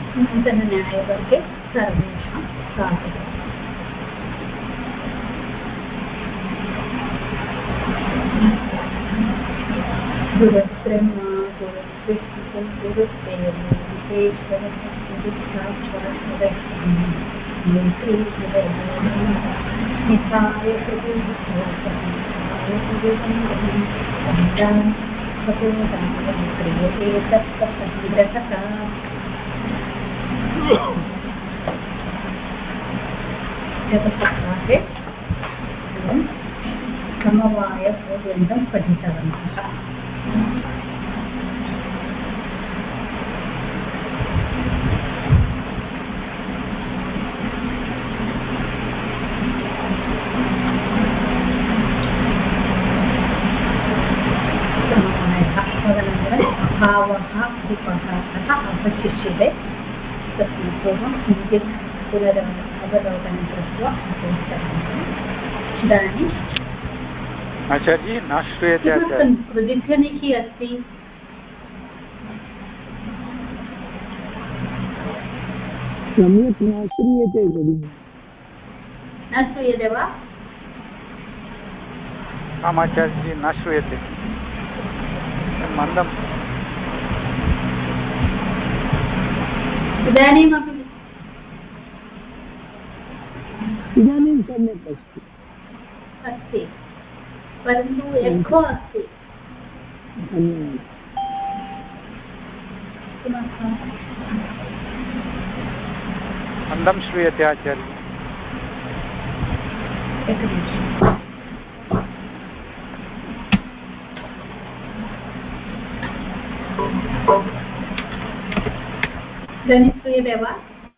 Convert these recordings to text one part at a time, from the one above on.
नूतनन्यायवर्गे सर्वेषां स्वागतम्। गुरुब्रह्मा गुरुर्विष्णुः गुरुर्देवो महेश्वरः गुरुसाक्षात् परब्रह्म श्रीगुरवे नमः। निधाय गुरुर्भूतः गुरुवन्दनं सदाशिवसमारम्भां क्रियते तत्त्वसङ्ग्रहः। गतसप्ताहे वयं समवायप्रबन्धं पठितवन्तः। समवायः तदनन्तरम् अभावः उपहासः अवशिष्यते। तस्मात् पूर्वं किञ्चित् अवलोकनं कृत्वा इदानीम् आचार्य न श्रूयते। किमर्थं प्रतिध्वनिः अस्ति? सम्यक् न श्रूयते भगिनि। न श्रूयते वा? आम् आचार्य न श्रूयते, मन्दम्। इदानीमपि इदानीं सम्यक् अस्ति, परन्तु एको अस्ति। धन्यवादः। किमर्थम्? मन्दं श्रूयते आचार्य। एकनिमिषम्। इदानीं श्रूयते वा?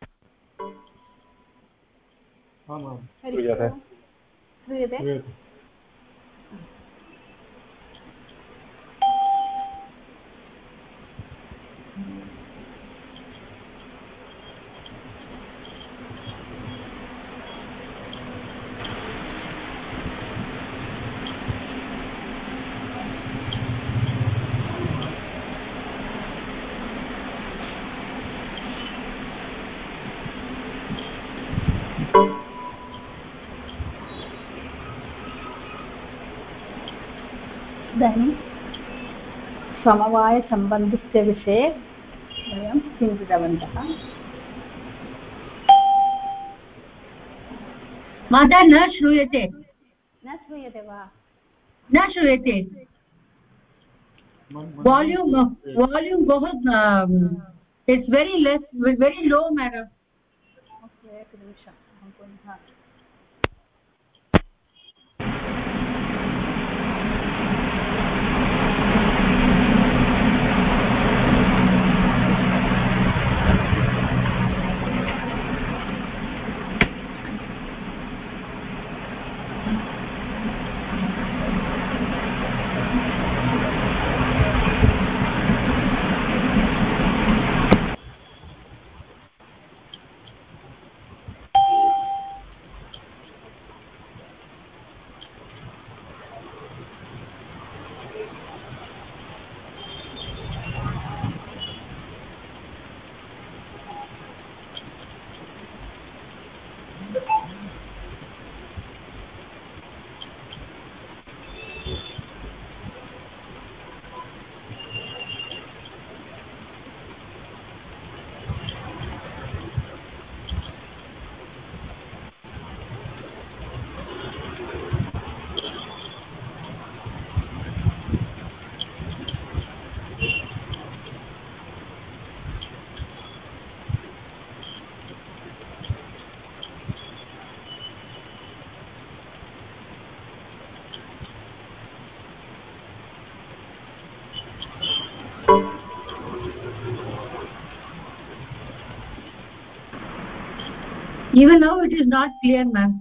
श्रूयते। श्रूयते? इदानीं समवायसम्बन्धस्य विषये वयं चिन्तितवन्तः। माता न श्रूयते। न श्रूयते वा? न श्रूयते। वाल्यूम् बहु it's very less, very low madam. Okay, एकनिमिषम् अहं पुनः Even now it is not clear, ma'am.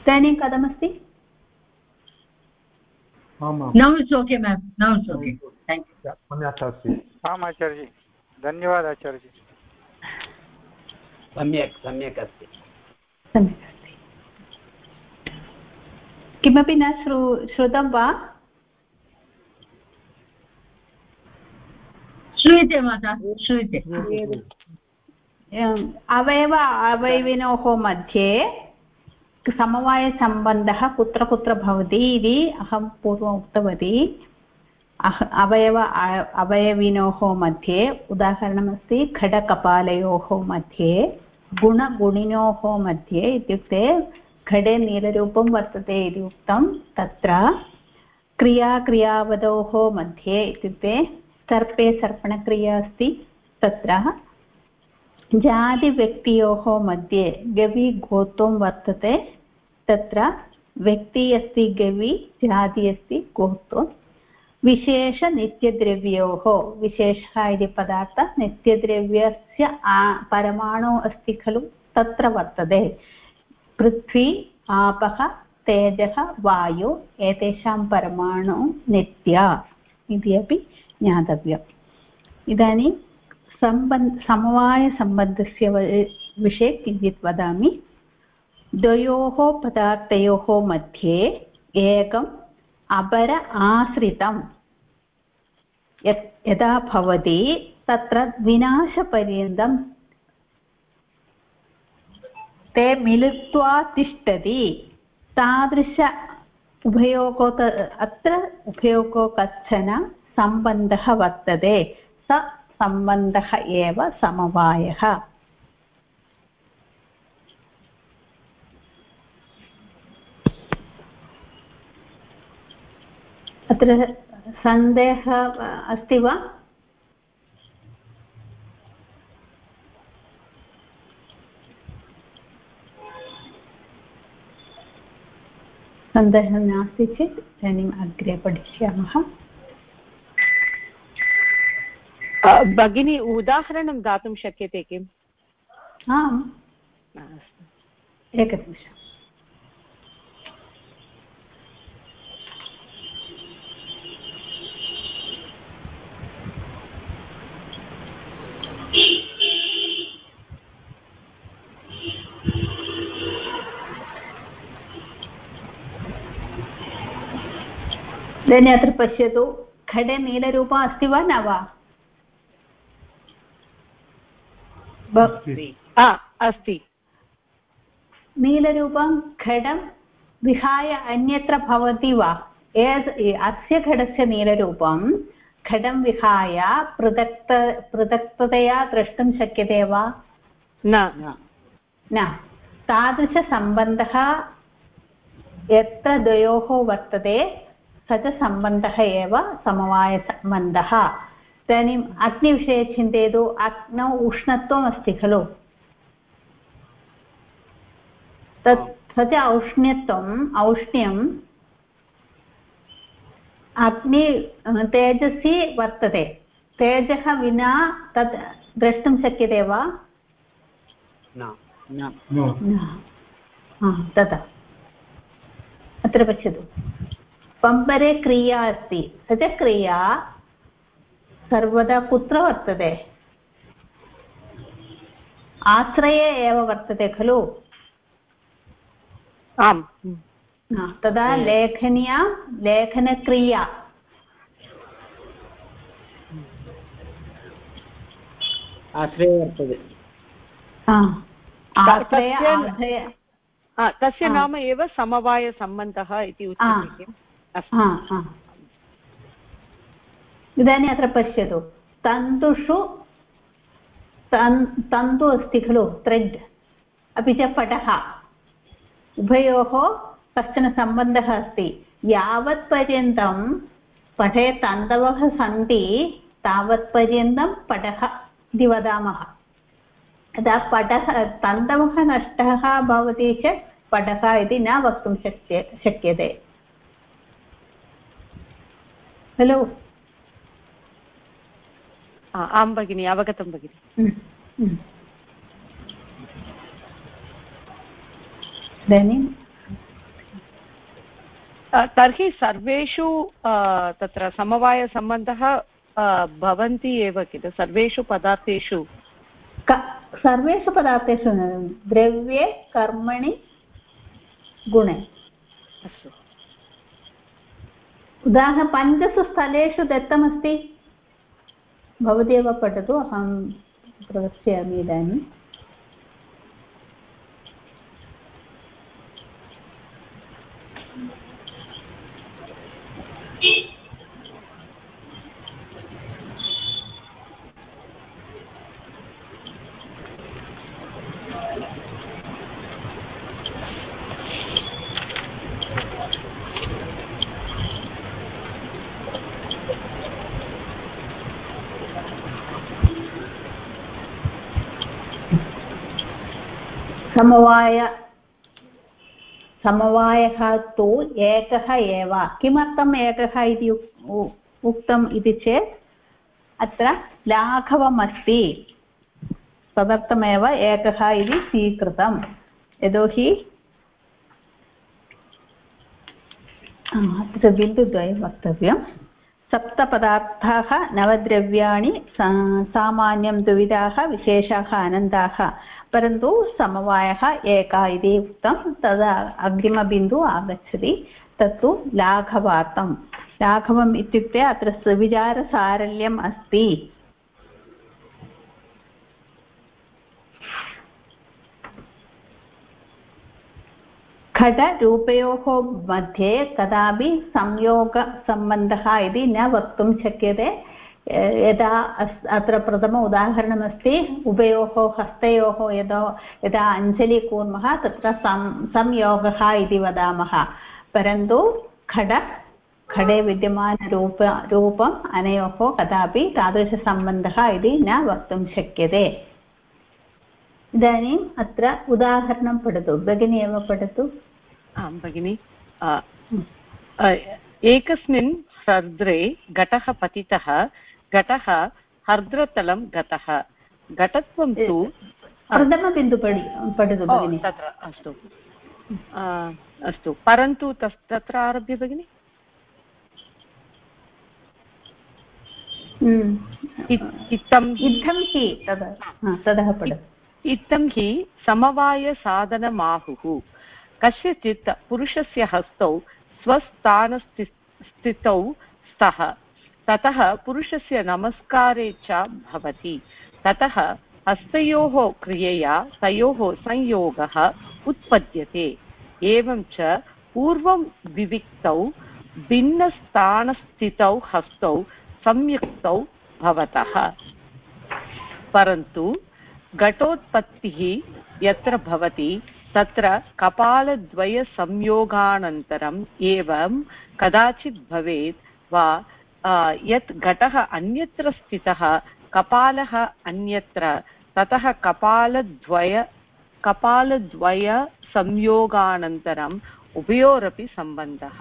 इदानीं कथमस्ति? Now it's okay, ma'am. Now it's okay. Thank you. सम्यक् अस्ति। आम् आचार्यजी, धन्यवादः आचार्यजी। सम्यक् सम्यक् अस्ति। सम्यक् अस्ति। किमपि न श्रुतं वा? श्रूयते माता, श्रूयते। अवयविनोः मध्ये समवायसम्बन्धः कुत्र कुत्र भवति इति अहं पूर्वम् उक्तवती। अवयविनोः मध्ये उदाहरणमस्ति घटकपालयोः मध्ये, गुणगुणिनोः मध्ये, इत्युक्ते घटे नीलरूपं वर्तते इति उक्तं। तत्र क्रियाक्रियावधोः मध्ये, इत्युक्ते सर्पे सर्पणक्रिया अस्ति, तत्र जातिव्यक्तियोः मध्ये गवि गोत्वं वर्तते, तत्र व्यक्ति अस्ति गवि, जाति अस्ति गोत्वं। विशेषनित्यद्रव्योः, विशेषः इति पदार्थः नित्यद्रव्यस्य परमाणु अस्ति खलु, तत्र वर्तते पृथ्वी आपः तेजः वायु, एतेषां परमाणु नित्या इति अपि ज्ञातव्यम्। इदानीं समवायसम्बन्धस्य विषये किञ्चित् वदामि। द्वयोः पदार्थयोः मध्ये एकम् अपर आश्रितं यदा भवति तत्र विनाशपर्यन्तं ते मिलित्वा तिष्ठति, तादृश उभयोगो अत्र उभयोगो कश्चन सम्बन्धः वर्तते, स सम्बन्धः एव समवायः। अत्र सन्देहः अस्ति वा? सन्देहः नास्ति चेत् इदानीम् अग्रे पठिष्यामः। भगिनी उदाहरणं दातुं शक्यते किम्? आम्, एकनिमिषम्। इदानीम् अत्र पश्यतु, घटे नीलरूपम् अस्ति वा न वा? अस्ति। नीलरूपं घटं विहाय अन्यत्र भवति वा? अस्य घटस्य नीलरूपं घटं विहाय पृथक्तया द्रष्टुं शक्यते वा? न। तादृशसम्बन्धः यत्र द्वयोः वर्तते स च सम्बन्धः एव समवायसम्बन्धः। इदानीम् अग्निविषये चिन्तयतु। अग्नौ उष्णत्वम् अस्ति खलु, तत् स च औष्ण्यम् अग्नि तेजसि वर्तते। तेजः विना तत् द्रष्टुं शक्यते वा? तथा अत्र पश्यतु, पम्बरे क्रिया अस्ति, स च क्रिया सर्वदा कुत्र वर्तते? आश्रये एव वर्तते खलु। आम्। तदा लेखनक्रिया आश्रये वर्तते। तस्य नाम एव समवायसम्बन्धः इति उच्यते। इदानीम् अत्र पश्यतु, तन्तुषु तन्तु अस्ति खलु, थ्रेड्, अपि च पटः, उभयोः कश्चन सम्बन्धः अस्ति। यावत्पर्यन्तं पटे तन्तवः सन्ति तावत्पर्यन्तं पटः इति वदामः। यदा तन्तवः नष्टः भवति चेत् पटः इति न वक्तुं शक्यते खलु। आं भगिनि, अवगतं भगिनि। इदानीं तर्हि सर्वेषु तत्र समवायसम्बन्धः भवन्ति एव किल सर्वेषु पदार्थेषु सर्वेषु पदार्थेषु द्रव्ये कर्मणि गुणे अस्तु उदाहरणं 5 स्थलेषु दत्तमस्ति भवती एव पठतु अहं प्रदर्शयामि इदानीं समवायः तु एकः एव किमर्थम् एकः इति उक्तम् इति चेत् अत्र लाघवम् अस्ति तदर्थमेव एकः इति स्वीकृतं यतोहि अत्र बिन्दुद्वयं वक्तव्यं 7 पदार्थाः 9 द्रव्याणि सामान्यं द्विविधाः विशेषाः अनन्ताः परन्तु समवायः एकः इति उक्तं तदा अग्रिमबिन्दुः आगच्छति तत्तु लाघवार्थं लाघवम् इत्युक्ते अत्र विचारसारल्यम् अस्ति घटरूपयोः मध्ये कदापि संयोगसम्बन्धः इति न वक्तुं शक्यते यदा अत्र प्रथम उदाहरणमस्ति उभयोः हस्तयोः यदा अञ्जलिं कुर्मः तत्र संयोगः इति वदामः परन्तु घटे विद्यमानरूपम् अनयोः कदापि तादृशसम्बन्धः इति न वक्तुं शक्यते इदानीम् अत्र उदाहरणं पठतु भगिनी एव पठतु आं भगिनि एकस्मिन् हर्द्रे घटः पतितः घटः हर्द्रतलं गतः घटत्वं तु प्रथमबिन्दु पठतु भगिनि तत्र अस्तु अस्तु परन्तु तत्र आरभ्य भगिनि इत्थं हि ततः पठतु इत्थं हि समवायसाधनमाहुः कस्यचित् पुरुषस्य हस्तौ स्वस्थानस्थितौ स्तः ततः पुरुषस्य नमस्कारे च भवति ततः हस्तयोः क्रियया तयोः संयोगः उत्पद्यते एवं च पूर्वं विविक्तौ भिन्नस्थानस्थितौ हस्तौ संयुक्तौ भवतः परन्तु घटोत्पत्तिः यत्र भवति तत्र कपालद्वयसंयोगानन्तरम् एवं कदाचित् भवेत् वा यत् घटः अन्यत्र स्थितः कपालः अन्यत्र ततः कपालद्वयसंयोगानन्तरम् उभयोरपि सम्बन्धः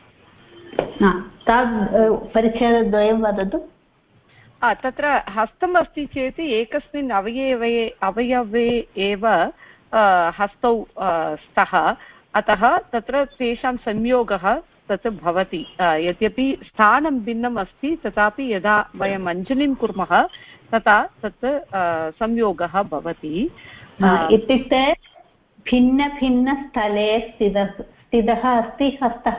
तद् परिच्छेदद्वयं वदतु तत्र हस्तम् अस्ति चेत् एकस्मिन् अवयवे एव हस्तौ स्तः अतः तत्र तेषां संयोगः तत् भवति यद्यपि स्थानं भिन्नम् अस्ति तथापि यदा वयम् अञ्जलिं कुर्मः तथा तत् संयोगः भवति इत्युक्ते भिन्नभिन्नस्थले स्थितः अस्ति हस्तः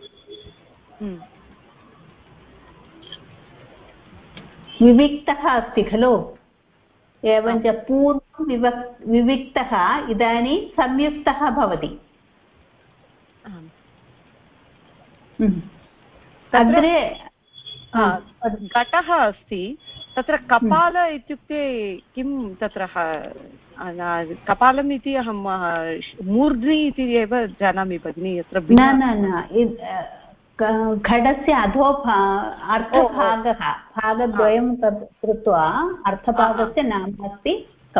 विविक्तः अस्ति खलु एवञ्च पूर्वं विविक्तः इदानीं संयुक्तः भवति अग्रे घटः अस्ति तत्र कपाल इत्युक्ते किं तत्र कपालम् इति अहं मूर्ध्नि इति एव जानामि भगिनि यत्र न घटस्य अर्थभागः भागद्वयं कृत्वा अर्थभागस्य नाम अस्ति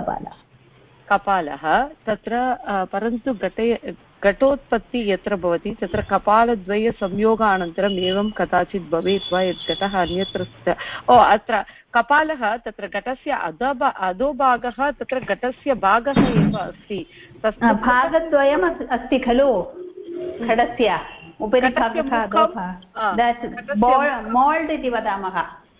कपालः तत्र परन्तु घटोत्पत्ति यत्र भवति तत्र कपालद्वयसंयोगानन्तरम् एवं कदाचित् भवेत् वा यत् घटः अन्यत्र अत्र कपालः तत्र घटस्य अधोभागः तत्र घटस्य भागः एव अस्ति भागद्वयम् अस्ति खलु घटस्य उपरि भागः अधोभागः मोल्ड् इति वदामः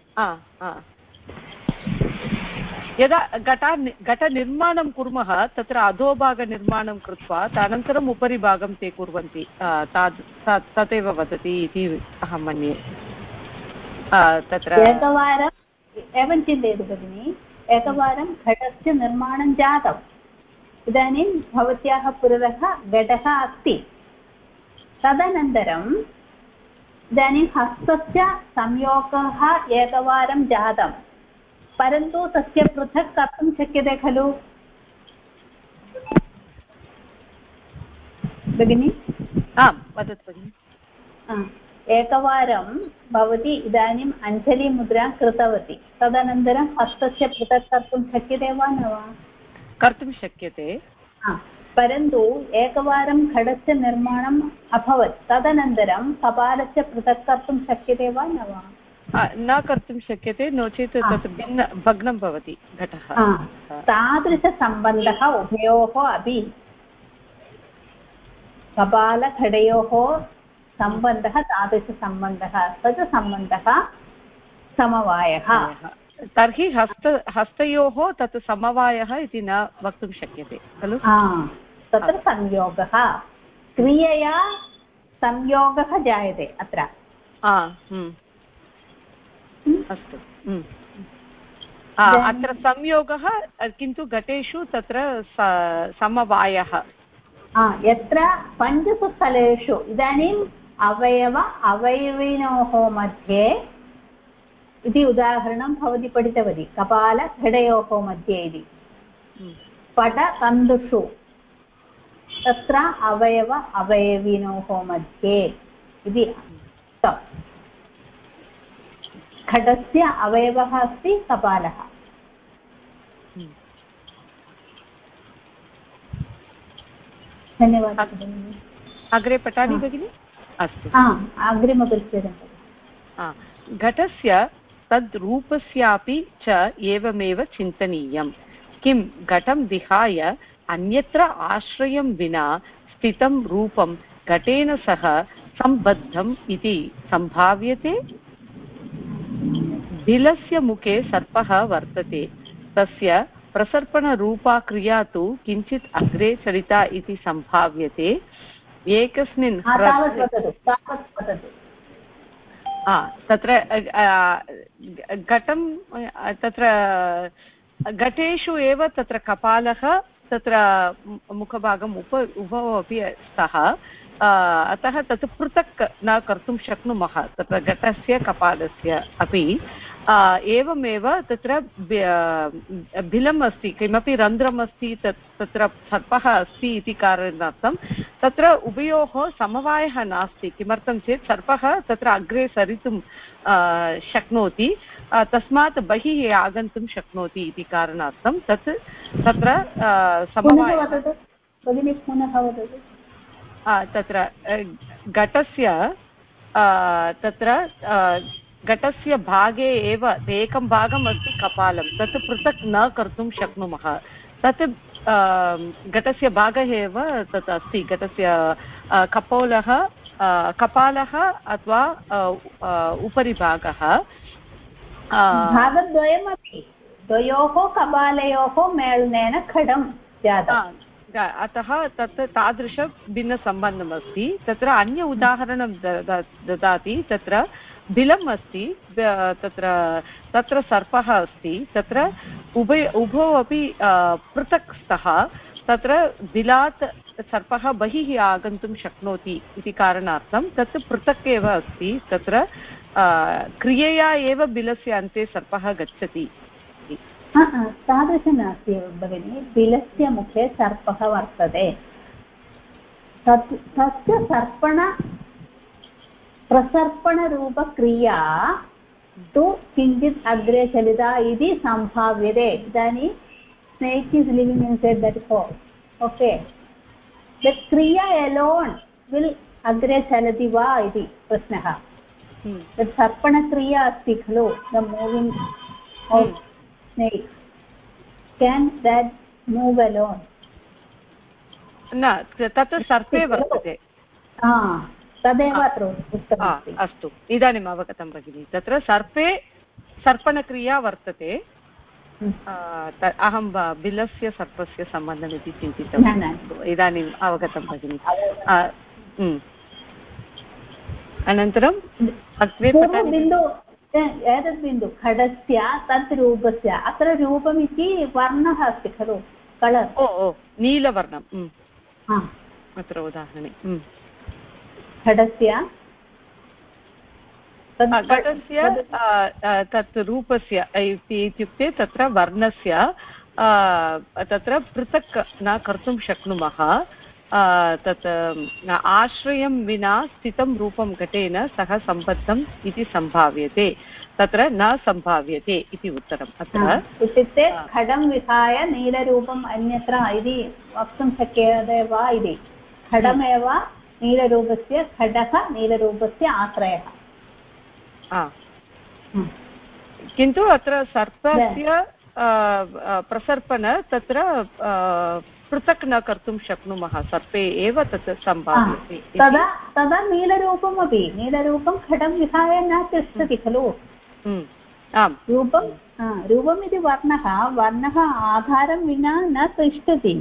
यदा घटनिर्माणं कुर्मः तत्र अधोभागनिर्माणं कृत्वा तदनन्तरम् उपरि भागं ते कुर्वन्ति तदेव वदति इति अहं मन्ये तत्र एकवारम् एवं चिन्तयतु भगिनि एकवारं घटस्य निर्माणं जातम् इदानीं भवत्याः पुरतः घटः अस्ति तदनन्तरम् इदानीं हस्तस्य संयोगः एकवारं जातं परन्तु तस्य पृथक् कर्तुं शक्यते खलु भगिनि आम् वदतु भगिनि एकवारं भवती इदानीम् अञ्जलिमुद्रां कृतवती तदनन्तरं हस्तस्य पृथक् कर्तुं शक्यते वा न वा कर्तुं शक्यते परन्तु एकवारं घटस्य निर्माणम् अभवत् तदनन्तरं कपालस्य पृथक् कर्तुं शक्यते वा न वा न कर्तुं शक्यते नो चेत् तत् भग्नं भवति घटः तादृशसम्बन्धः उभयोः अपि कपालघटयोः सम्बन्धः तादृशसम्बन्धः स च सम्बन्धः समवायः तर्हि हस्तयोः तत् समवायः इति न वक्तुं शक्यते खलु तत्र संयोगः क्रियया संयोगः जायते अत्र अस्तु अत्र संयोगः किन्तु घटेषु तत्र समवायः यत्र पञ्चसु स्थलेषु इदानीम् अवयविनोः मध्ये इति उदाहरणं भवती पठितवती कपालघटयोः मध्ये इति पटतन्तुषु तत्र अवयविनोः मध्ये इति घटस्य अवयवः अस्ति कपालः धन्यवादः अग्रे पठामि भगिनि अस्तु अग्रिमपरिच्छेदं घटस्य तद्रूपस्यापि च एवमेव चिन्तनीयं किं घटं विहाय अन्यत्र आश्रयं विना स्थितं रूपं घटेन सह सम्बद्धम् इति सम्भाव्यते बिलस्य मुखे सर्पः वर्तते तस्य प्रसर्पणरूपा क्रिया तु किञ्चित् अग्रे चलिता इति सम्भाव्यते एकस्मिन् तत्र घटं तत्र घटेषु एव तत्र कपालः तत्र मुखभागम् उभौ अपि स्तः अतः तत् पृथक् न कर्तुं शक्नुमः तत्र घटस्य कपालस्य अपि एवमेव तत्र बिलम् अस्ति किमपि रन्ध्रम् अस्ति तत्र सर्पः अस्ति इति कारणार्थं तत्र उभयोः समवायः नास्ति किमर्थं चेत् सर्पः तत्र अग्रे सरितुं शक्नोति तस्मात् बहिः आगन्तुं शक्नोति इति कारणार्थं तत्र समवायः तत्र घटस्य भागे एव एकं भागम् अस्ति कपालं तत् पृथक् न कर्तुं शक्नुमः तत् घटस्य भागः एव तत् अस्ति घटस्य कपालः अथवा उपरि भागः भागद्वयमपि द्वयोः कपालयोः मेलनेन घटं जातम् अतः तत् तादृश भिन्नसम्बन्धमस्ति तत्र अन्य उदाहरणं ददाति तत्र बिलम् अस्ति तत्र सर्पः अस्ति तत्र उभौ अपि पृथक् स्तः तत्र बिलात् सर्पः बहिः आगन्तुं शक्नोति इति कारणार्थं तत् पृथक् एव अस्ति तत्र क्रियया एव बिलस्य अन्ते सर्पः गच्छति तादृशं नास्ति भगिनि बिलस्य मुखे सर्पः वर्तते तस्य प्रसर्पणरूपक्रिया तु किञ्चित् अग्रे चलिता इति सम्भाव्यते इदानीं snake is living inside that hole okay the kriya alone will agre chalati va iti prashnah the sarpana kriya asti khalo the moving of snake can that move alone न तत् सर्पे वर्तते तदेव अत्र उक्तमस्ति। अस्तु, इदानीम् अवगतं भगिनि। तत्र सर्पे सर्पणक्रिया वर्तते। अहं बिलस्य सर्पस्य सम्बन्धमिति चिन्तितवती। इदानीम् अवगतं भगिनि। अनन्तरं पूर्वबिन्दु एतद् बिन्दु खडस्य तत् रूपस्य अत्र रूपमिति वर्णः अस्ति खलु, कलर्। ओ नीलवर्णम् अत्र उदाहरणे खडस्य तत् रूपस्य इत्युक्ते तत्र वर्णस्य तत्र पृथक् न कर्तुं शक्नुमः। तत् आश्रयं विना स्थितं रूपं घटेन सह सम्बद्धम् इति सम्भाव्यते, तत्र न सम्भाव्यते इति उत्तरम्। अत्र इत्युक्ते खडं विहाय नीलरूपम् अन्यत्र इति वक्तुं शक्यते वा इति। खडमेव नीलरूपस्य, खडः नीलरूपस्य आश्रयः। किन्तु अत्र सर्पस्य प्रसर्पण तत्र पृथक् न कर्तुं शक्नुमः, सर्पे एव तत् सम्भाव्यते। तदा नीलरूपमपि, नीलरूपं खडं विहाय न तिष्ठति खलु। आम्, रूपमिति वर्णः आधारं विना न तिष्ठति।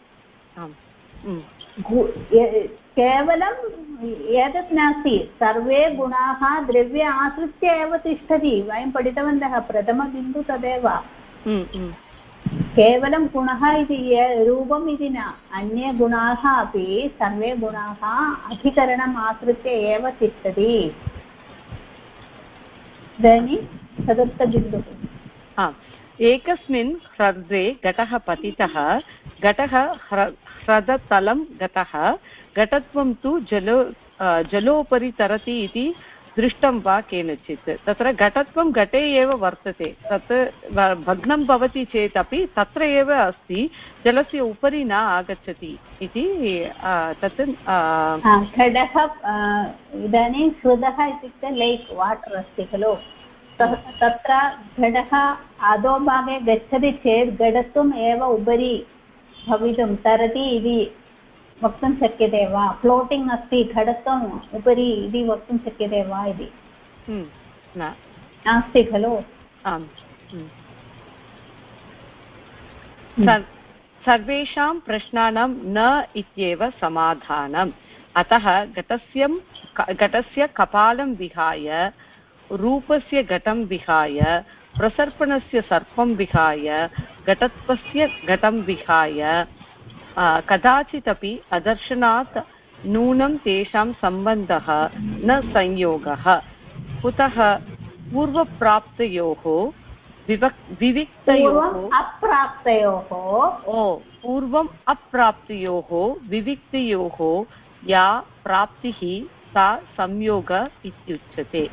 केवलं एतत् नास्ति, सर्वे गुणाः द्रव्ये आश्रित्य एव तिष्ठति। वयं पठितवन्तः प्रथमबिन्दु तदेव। केवलं गुणः इति रूपम् इति न, अन्ये गुणाः अपि सर्वे गुणाः अधिकरणम् आश्रित्य एव तिष्ठति। इदानीं चतुर्थबिन्दुः। एकस्मिन् ह्रदे घटः पतितः, घटः ह्रदतलं गतः, घटत्वं तु जलोपरि तरति इति दृष्टं वा केनचित्। तत्र घटत्वं घटे एव वर्तते, तत् भग्नं भवति चेत् अपि तत्र एव अस्ति, जलस्य उपरि न आगच्छति इति तत् घटः। इदानीं ह्रदः इत्युक्ते लेक्, वाटर् अस्ति खलु, तत्र घटः अधोभागे गच्छति चेत् घटत्वम् एव उपरि भवितुं तरति इति वक्तुं शक्यते वा? फ्लोटिङ्ग् अस्ति घटत्वम् उपरि इति वक्तुं शक्यते वा इति? नास्ति खलु। आम्। सर्वेषां प्रश्नानां न इत्येव समाधानम्। अतः घटस्य कपालं विहाय, रूपस्य घटं विहाय, प्रसर्पणस्य सर्पं विहाय, घटत्वस्य घटं विहाय कदाचिदपि अदर्शनात् नूनं तेषां सम्बन्धः न संयोगः। कुतः? पूर्वप्राप्तयोः पूर्वम् अप्राप्तयोः विविक्तयोः या प्राप्तिः सा संयोग इत्युच्यते।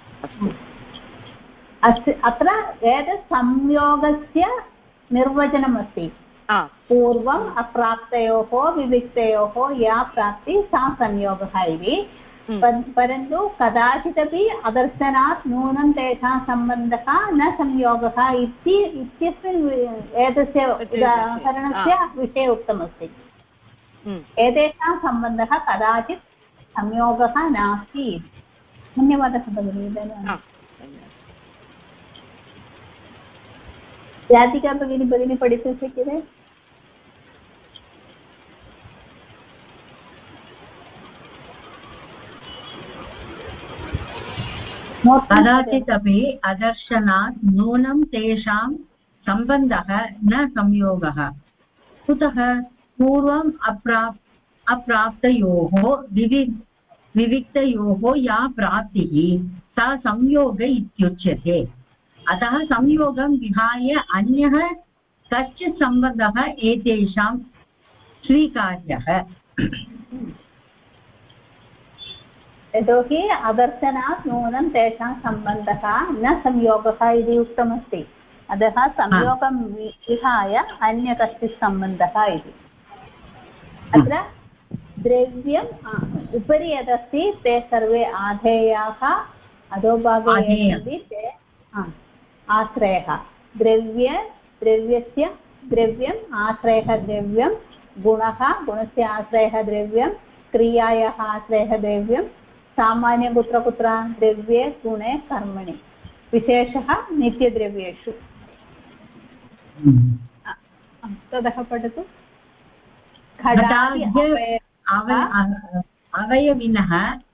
अत्र एतत् संयोगस्य निर्वचनमस्ति। पूर्वम् अप्राप्तयोः विविक्तयोः या प्राप्ति सा संयोगः इति। परन्तु कदाचिदपि अदर्शनात् नूनं तेषां सम्बन्धः न संयोगः इत्यस्मिन् एतस्य उदाहरणस्य विषये उक्तमस्ति। एतेषां सम्बन्धः कदाचित् संयोगः नास्ति। धन्यवादः भगिनी। राधिका भगिनी पठितुं शक्यते? कदाचिदपि अदर्शनात् नूनं तेषां सम्बन्धः न संयोगः। कुतः? पूर्वम् अप्राप्तयोः विविक्तयोः या प्राप्तिः सा संयोग इत्युच्यते। अतः संयोगं विहाय अन्यः कश्चित् सम्बन्धः एतेषां स्वीकार्यः। यतोहि अदर्शनात् नूनं तेषां सम्बन्धः न संयोगः इति उक्तमस्ति। अतः संयोगं विहाय अन्य कश्चित् सम्बन्धः इति। अत्र द्रव्यम् उपरि यदस्ति ते सर्वे आधेयाः, अधोभागे यदस्ति ते आश्रयः। द्रव्यस्य द्रव्यम् आश्रयः द्रव्यं, गुणः गुणस्य आश्रयः द्रव्यं, क्रियायाः आश्रयः द्रव्यं सामान्य कुत्र कुत्र द्रव्ये गुणे कर्मणि विशेषः नित्यद्रव्येषु ततः पठतु अवयविनः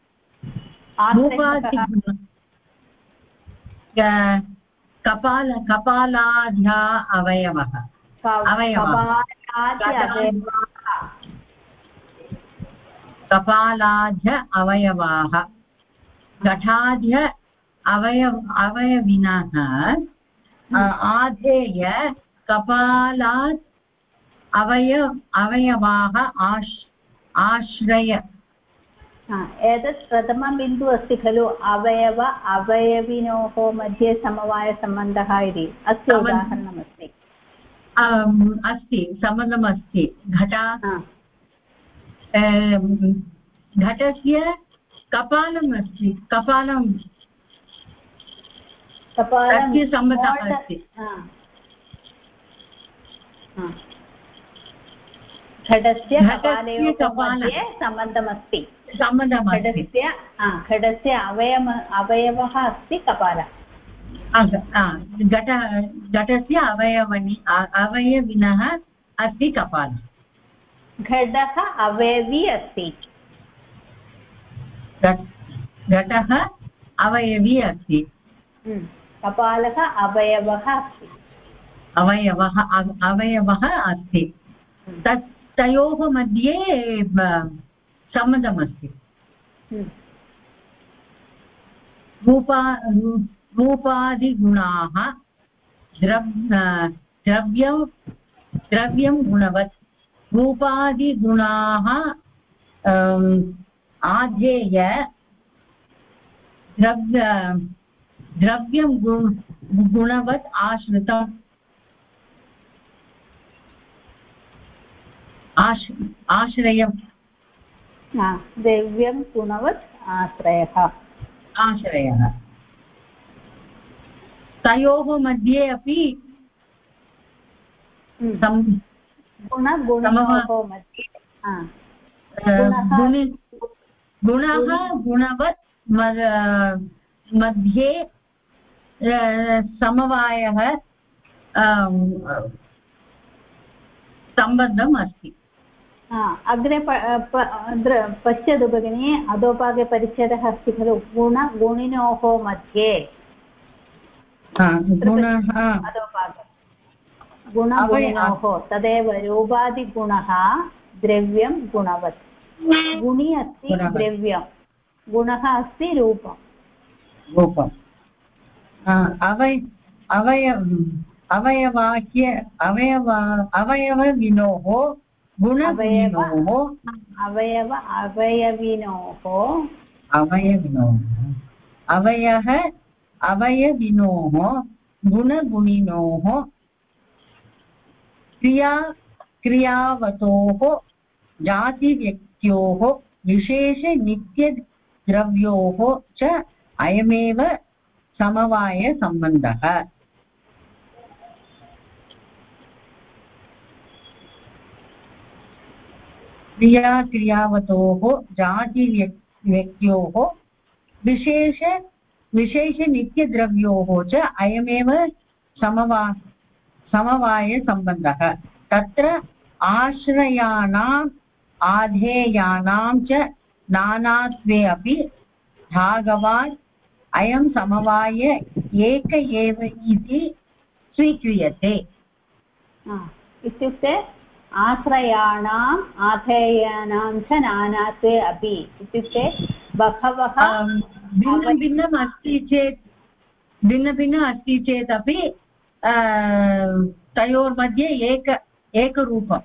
कपालाद्या अवयवः कपालाद्य अवयवाः घटाद्य अवयविनः आधेय कपालात् अवयवाः आश्रय एतत् प्रथमबिन्दुः अस्ति खलु अवयव अवयविनोः मध्ये समवायसम्बन्धः इति अस्य उदाहरणमस्ति अस्ति सम्बन्धमस्ति घटस्य कपालम् अस्ति तस्य सम्बन्धः अस्ति घटस्य कपालयोः सम्बन्धमस्ति घटस्य अवयवः अस्ति कपालः घटस्य अवयविनः अस्ति कपालः घटः अवयवी अस्ति घटः अवयवी अस्ति कपालः अवयवः अस्ति अवयवः अस्ति तयोः मध्ये सम्बन्धमस्ति रूपादिगुणाः द्रव्यं गुणवत् रूपादिगुणाः आधेय द्रव्यं गुणवत् आश्रितम् आश्रयम् द्रव्यं गुणवत् आश्रयः तयोः मध्ये अपि गुणयोः मध्ये गुणः गुणवत् मध्ये समवायः सम्बन्धम् अस्ति अग्रे पश्यतु भगिनी अधोभागे परिच्छेदः अस्ति खलु गुणिनोः मध्ये अधोभागे गुणगुणिनोः तदेव रूपादिगुणः द्रव्यं गुणवत् गुणि अस्ति द्रव्यं गुणः अस्ति रूपम् अवयविनोः अवयविनोः गुणगुणिनोः क्रियावतोः जातिव्यक्त्योः विशेषनित्यद्रव्योः च अयमेव समवायसम्बन्धः क्रियावतोः जातिव्यक्त्योः विशेषनित्यद्रव्योः च अयमेव समवायसम्बन्धः तत्र आश्रयाणाम् आधेयानां च नानात्वे अपि भागवान् अयं समवाय एक एव इति स्वीक्रियते इत्युक्ते आश्रयाणाम् आधेयानां च नानात्वे अपि इत्युक्ते बहवः भिन्नभिन्नम् अस्ति चेत् अपि तयोर्मध्ये एकरूपं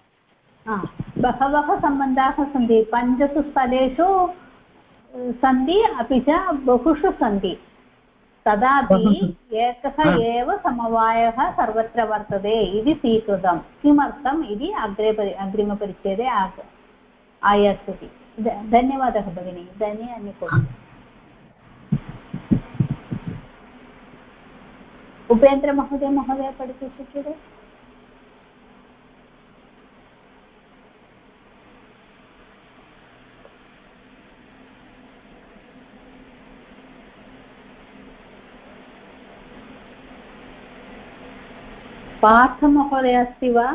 बहवः सम्बन्धाः सन्ति 5 स्थलेषु सन्ति अपि च बहुषु सन्ति तदापि एकः एव समवायः सर्वत्र वर्तते इति स्वीकृतं किमर्थम् इति अग्रिमपरिच्छेदे आयास्यति धन्यवादः भगिनी इदानीम् अन्य कोऽपि उपेन्द्रमहोदय पठितुं शक्यते पार्थमहोदय अस्ति वा?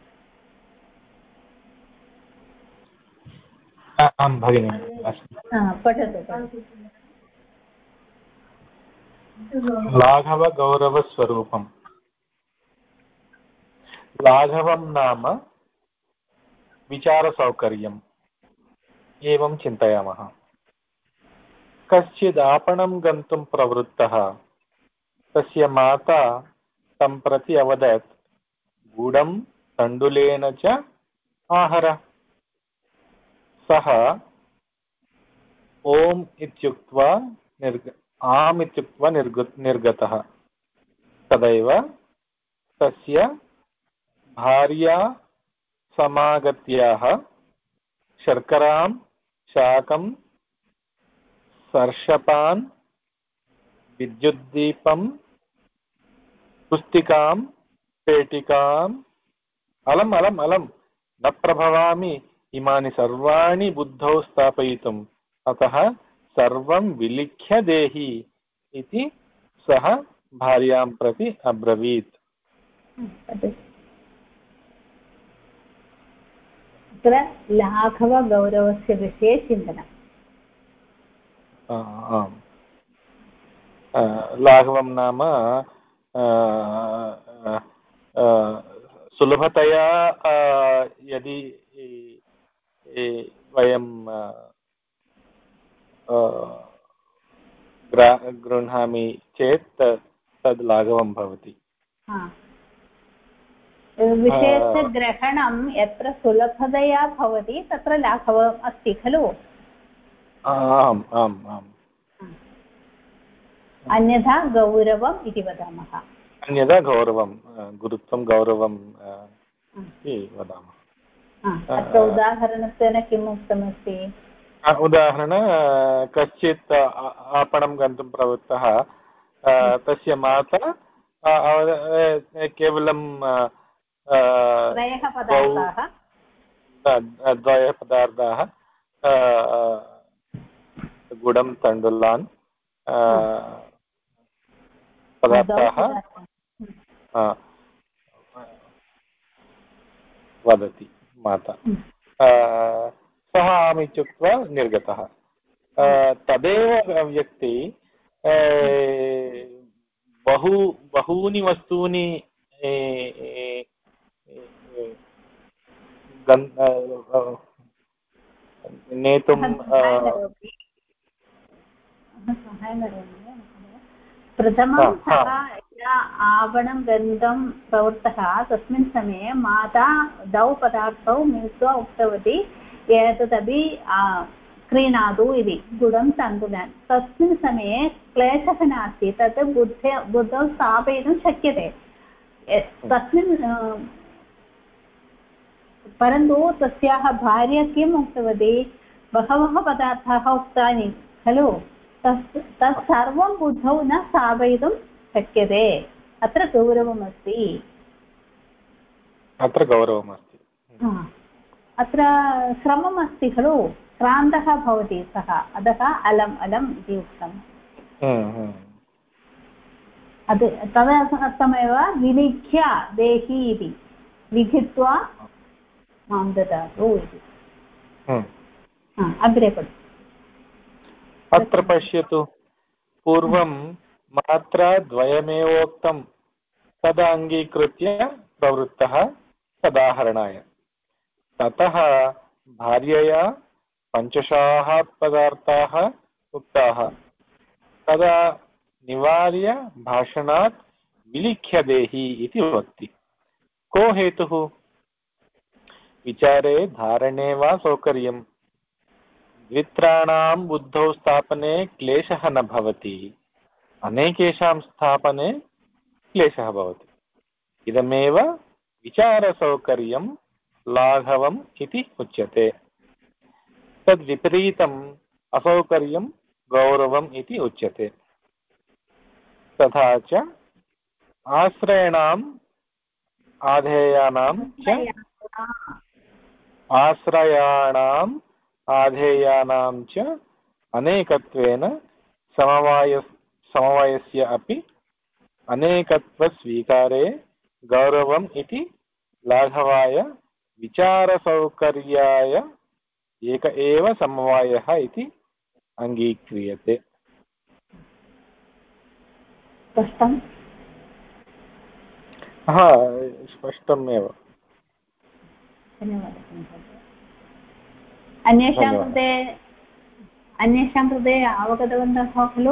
आं भगिनि पठतु। लाघवगौरवस्वरूपम्। लाघवं नाम विचारसौकर्यम्। एवं चिन्तयामः। कश्चित् आपणं गन्तुं प्रवृत्तः। तस्य माता तं प्रति अवदत्, गुडं तण्डुलेन च आहर। सः आम् इत्युक्त्वा निर्गतः। तदैव तस्य भार्या समागत्याः शर्करां, शाकं, सर्षपान्, विद्युद्दीपं, पुस्तिकां, पेटिकाम्, अलम् अलम् अलम् न प्रभवामि इमानि सर्वाणि बुद्धौ स्थापयितुम्, अतः सर्वं विलिख्य देहि इति सः भार्यां प्रति अब्रवीत्। अत्र लाघवगौरवस्य विषये चिन्तनम्। आम्, लाघवं नाम सुलभतया यदि वयं गृह्णामि चेत् तद् लाघवं भवति। विषयस्य ग्रहणं यत्र सुलभतया भवति तत्र लाघवम् अस्ति खलु? आम् आम् आम्। अन्यथा गौरवम् इति वदामः। अन्यथा गौरवं, गुरुत्वं गौरवम् इति वदामः। अत्र उदाहरणत्वेन किम् उक्तमस्ति? उदाहरण, कश्चित् आपणं गन्तुं प्रवृत्तः। तस्य माता केवलं द्वयः पदार्थाः, गुडं तण्डुलान् पदार्थाः वदति माता। सः आम् इत्युक्त्वा निर्गतः। तदेव व्यक्ति बहूनि वस्तूनि नेतुं प्रथमं सः यदा आपणं गन्तुं प्रवृत्तः तस्मिन् समये माता द्वौ पदार्थौ मिलित्वा उक्तवती एतदपि क्रीणातु इति, गुडं तण्डुलान्। तस्मिन् समये क्लेशः नास्ति, तत् बुद्धौ स्थापयितुं शक्यते तस्मिन्। परन्तु तस्याः भार्या किम् उक्तवती? बहवः पदार्थाः उक्तानि खलु, तत् सर्वं बुद्धौ न स्थापयितुं शक्यते। अत्र गौरवमस्ति। अत्र गौरवमस्ति। अत्र श्रममस्ति खलु, क्रान्तः भवति सः, अतः अलम् अलम् इति उक्तम्। तदर्थमेव विलिख्य देहि इति, लिखित्वा मां ददातु इति। अग्रे पठतु। अत्र पश्यतु, पूर्वं मात्रा द्वयमेवोक्तं, तदा अङ्गीकृत्य प्रवृत्तः तदाहरणाय। ततः भार्यया पञ्चशाः पदार्थाः उक्ताः, तदा निवार्य भाषणात् विलिख्य देहि इति वक्ति। को हेतुः? विचारे धारणे वा सौकर्यम्। द्वित्राणां बुद्धौ स्थापने क्लेशः न भवति, अनेकेषां स्थापने क्लेशः भवति। इदमेव विचारसौकर्यं लाघवम् इति उच्यते। तद्विपरीतम् असौकर्यं गौरवम् इति उच्यते। तथा च आश्रयाणाम् आधेयानां च अनेकत्वेन समवायस्य अपि अनेकत्वस्वीकारे गौरवम् इति लाघवाय विचारसौकर्याय एक एव समवायः इति अङ्गीक्रियते। स्पष्टं? हा, स्पष्टमेव। धन्यवादः। अन्येषां कृते अवगतवन्तः खलु?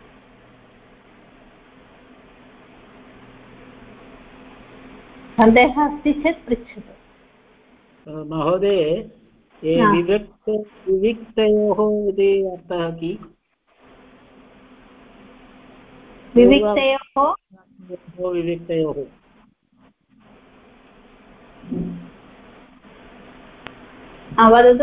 सन्देहः अस्ति चेत् पृच्छतु। महोदय, ये विविक्तयोः इति अर्थः कि? विविक्तयोः वदतु।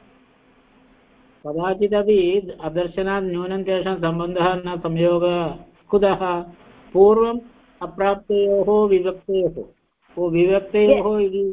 कदाचिदपि अदर्शनात् न्यूनं तेषां सम्बन्धः न संयोगः कुतः? पूर्वम् अप्राप्तयोः विभक्तयोः इति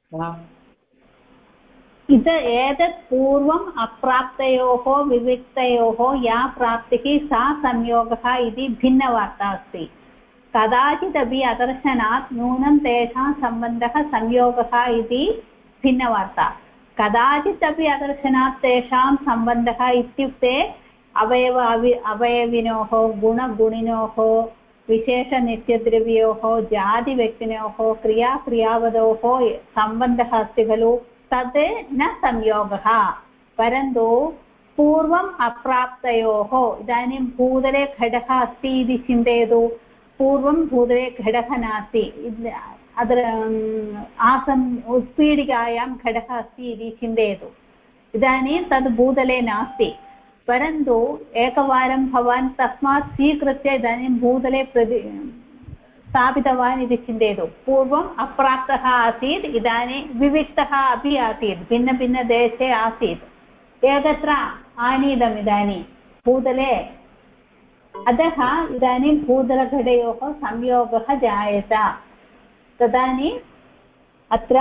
एतत् पूर्वम् अप्राप्तयोः विविक्तयोः या प्राप्तिः सा संयोगः इति भिन्नवार्ता अस्ति। कदाचिदपि अदर्शनात् नूनं तेषां सम्बन्धः संयोगः इति भिन्नवार्ता। कदाचित् अपि अदर्शनात् तेषां सम्बन्धः इत्युक्ते अवयविनोः गुणगुणिनोः विशेषनित्यद्रव्योः जातिव्यक्तिनोः क्रियाक्रियावधोः सम्बन्धः अस्ति खलु, तत् न संयोगः। परन्तु पूर्वम् अप्राप्तयोः, इदानीं भूतले घटः अस्ति इति चिन्तयतु। पूर्वं भूतले घटः नास्ति, अत्र आसन् उत्पीठिकायां घटः अस्ति इति चिन्तयतु। इदानीं तद् भूतले नास्ति, परन्तु एकवारं भवान् तस्मात् स्वीकृत्य इदानीं भूतले स्थापितवान् इति चिन्तयतु। पूर्वम् अप्राप्तः आसीत्, इदानीं विविक्तः अपि आसीत्, भिन्नभिन्नदेशे आसीत्, एकत्र आनीतम् इदानीं भूतले। अतः इदानीं भूतलघटयोः संयोगः जायत। तदानीम् अत्र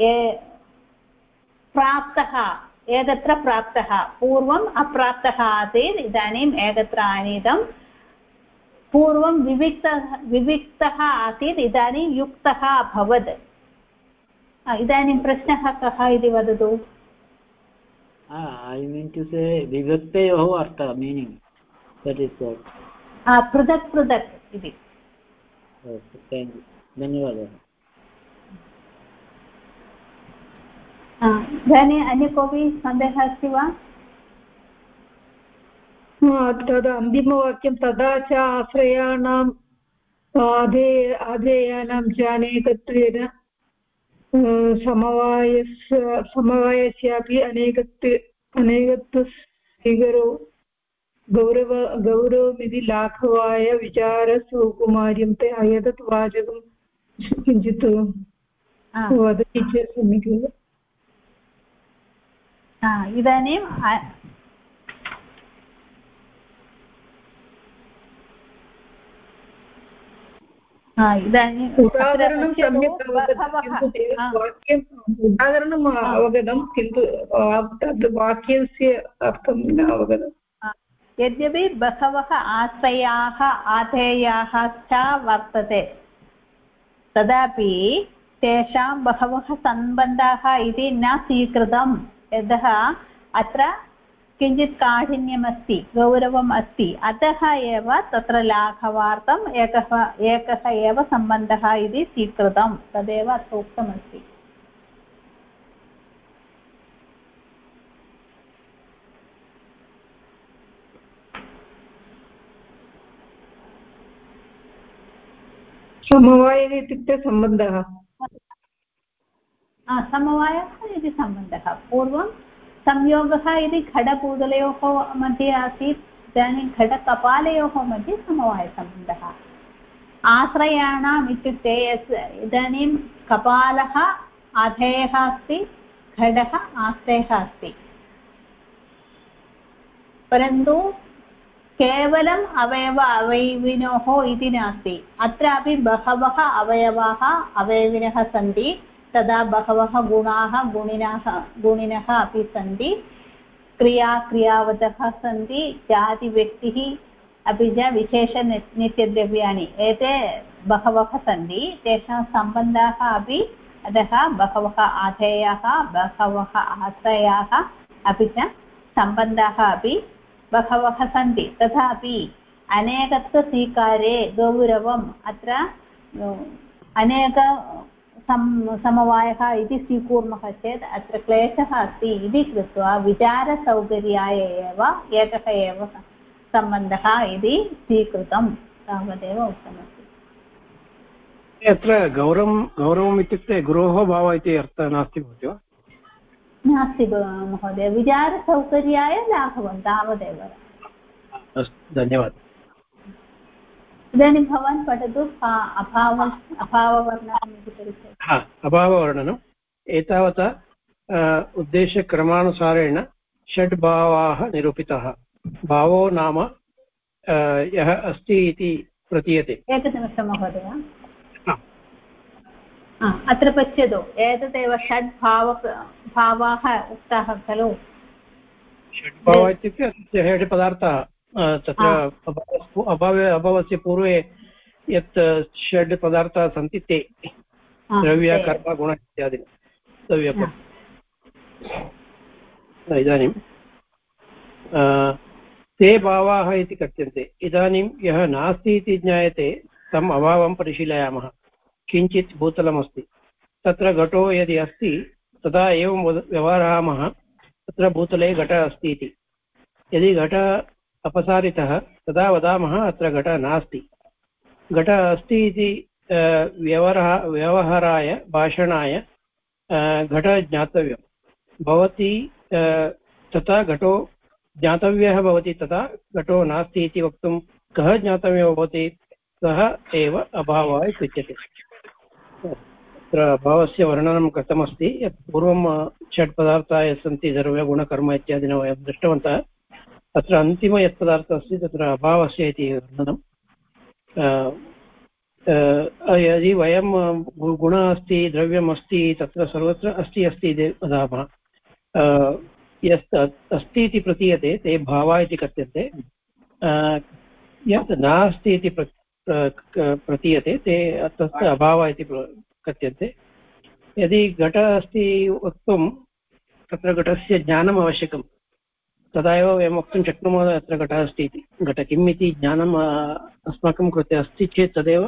प्राप्तः, एकत्र प्राप्तः, पूर्वम् अप्राप्तः आसीत्, इदानीम् एकत्र आनीतं। पूर्वं विविक्तः आसीत्, इदानीं युक्तः अभवत्। इदानीं प्रश्नः कः इति वदतु। I mean to say विभक्तयोः अर्थः, meaning, that is what. पृथक् पृथक् इति। धन्यवादः। इदानीम् अन्य कोऽपि सन्देहः अस्ति वा? तद् अन्तिमवाक्यं तदा च आश्रयाणाम् आधेयानां च अनेकत्वेन समवायस्यापि अनेकत्व स्वीकरो गौरवमिति लाघवाय विचारसौकुमार्यं ते एतत् वाचकं किञ्चित् वदति चेत् सम्यक् एव। इदानीम् उदाहरणं सम्यक् उदाहरणम् अवगतं, किन्तु तद् वाक्यस्य अर्थं न अवगतम्। यद्यपि बहवः आश्रयाः आधेयाः च वर्तते, तदापि तेषां बहवः सम्बन्धाः इति न स्वीकृतम्। यतः अत्र किञ्चित् काठिन्यमस्ति, गौरवम् अस्ति, अतः एव तत्र लाघवार्थम् एकः एव सम्बन्धः इति स्वीकृतं। तदेव अत्र उक्तमस्ति। समवायः इत्युक्ते सम्बन्धः, समवायः इति सम्बन्धः। पूर्वं संयोगः इति घटपूतलयोः मध्ये आसीत्, इदानीं घटकपालयोः मध्ये समवायसम्बन्धः। आश्रयाणाम् इत्युक्ते इदानीं कपालः आधेयः अस्ति, घटः आश्रयः अस्ति, परन्तु केवलम् अवयविनोः इति नास्ति। अत्रापि बहवः अवयवाः अवयविनः सन्ति, तदा बहवः गुणाः गुणिनः अपि सन्ति, क्रियावधः सन्ति, जातिव्यक्तिः अपि च विशेषनित्यद्रव्याणि, एते बहवः सन्ति तेषां सम्बन्धाः अपि अतः बहवः आधेयाः बहवः आश्रयाः अपि च सम्बन्धाः अपि बहवः सन्ति तथापि अनेकत्वस्वीकारे गौरवम् अत्र अनेक समवायः इति स्वीकुर्मः चेत् अत्र क्लेशः अस्ति इति कृत्वा विचारसौकर्याय एव एकः एव सम्बन्धः इति स्वीकृतं तावदेव उक्तमस्ति अत्र गौरवम् इत्युक्ते गुरोः भावः इति अर्थः नास्ति भवति वा नास्ति महोदय विचारसौकर्याय लाघवं तावदेव अस्तु धन्यवादः इदानीं भवान् पठतु अभाववर्णनम् इति परिचयः अभाववर्णनम् एतावता उद्देशक्रमानुसारेण षड् भावाः निरूपिताः भावो नाम यः अस्ति इति प्रतीयते एकनिमिषं महोदय अत्र पश्यतु एतदेव षड् भावाः उक्ताः खलु षड्भावः इत्युक्ते षड् पदार्थाः तत्र अभावस्य पूर्वे यत् षड् पदार्थाः सन्ति ते द्रव्य कर्म गुण इत्यादि इदानीं ते भावाः इति कथ्यन्ते इदानीं यः नास्ति इति ज्ञायते तम् अभावं परिशीलयामः किञ्चित् भूतलमस्ति तत्र घटो यदि अस्ति तदा एवं व्यवहरामः तत्र भूतले घटः अस्ति इति यदि घटः अपसारितः तदा वदामः अत्र घटः नास्ति घटः अस्ति इति व्यवहाराय भाषणाय घटः ज्ञातव्यं भवति तथा घटो ज्ञातव्यः भवति तथा घटो नास्ति इति वक्तुं कः ज्ञातव्यः भवति सः एव अभावः इत्युच्यते अत्र अभावस्य वर्णनं कृतमस्ति यत् पूर्वं षट् पदार्थाः यत् सन्ति द्रव्यगुणकर्म इत्यादिना वयं दृष्टवन्तः अत्र अन्तिमः यत् पदार्थः अस्ति तत्र अभावस्य इति वर्णनं यदि वयं गुणः अस्ति द्रव्यम् अस्ति तत्र सर्वत्र अस्ति अस्ति इति वदामः यत् अस्ति इति प्रतीयते ते भावः इति कथ्यन्ते यत् नास्ति इति प्रतीयते ते तस्य अभावः इति कथ्यन्ते यदि घटः अस्ति वक्तुं तत्र घटस्य ज्ञानम् आवश्यकं तदा एव वयं वक्तुं शक्नुमः अत्र घटः अस्ति इति घट किम् इति ज्ञानम् अस्माकं कृते अस्ति चेत् तदेव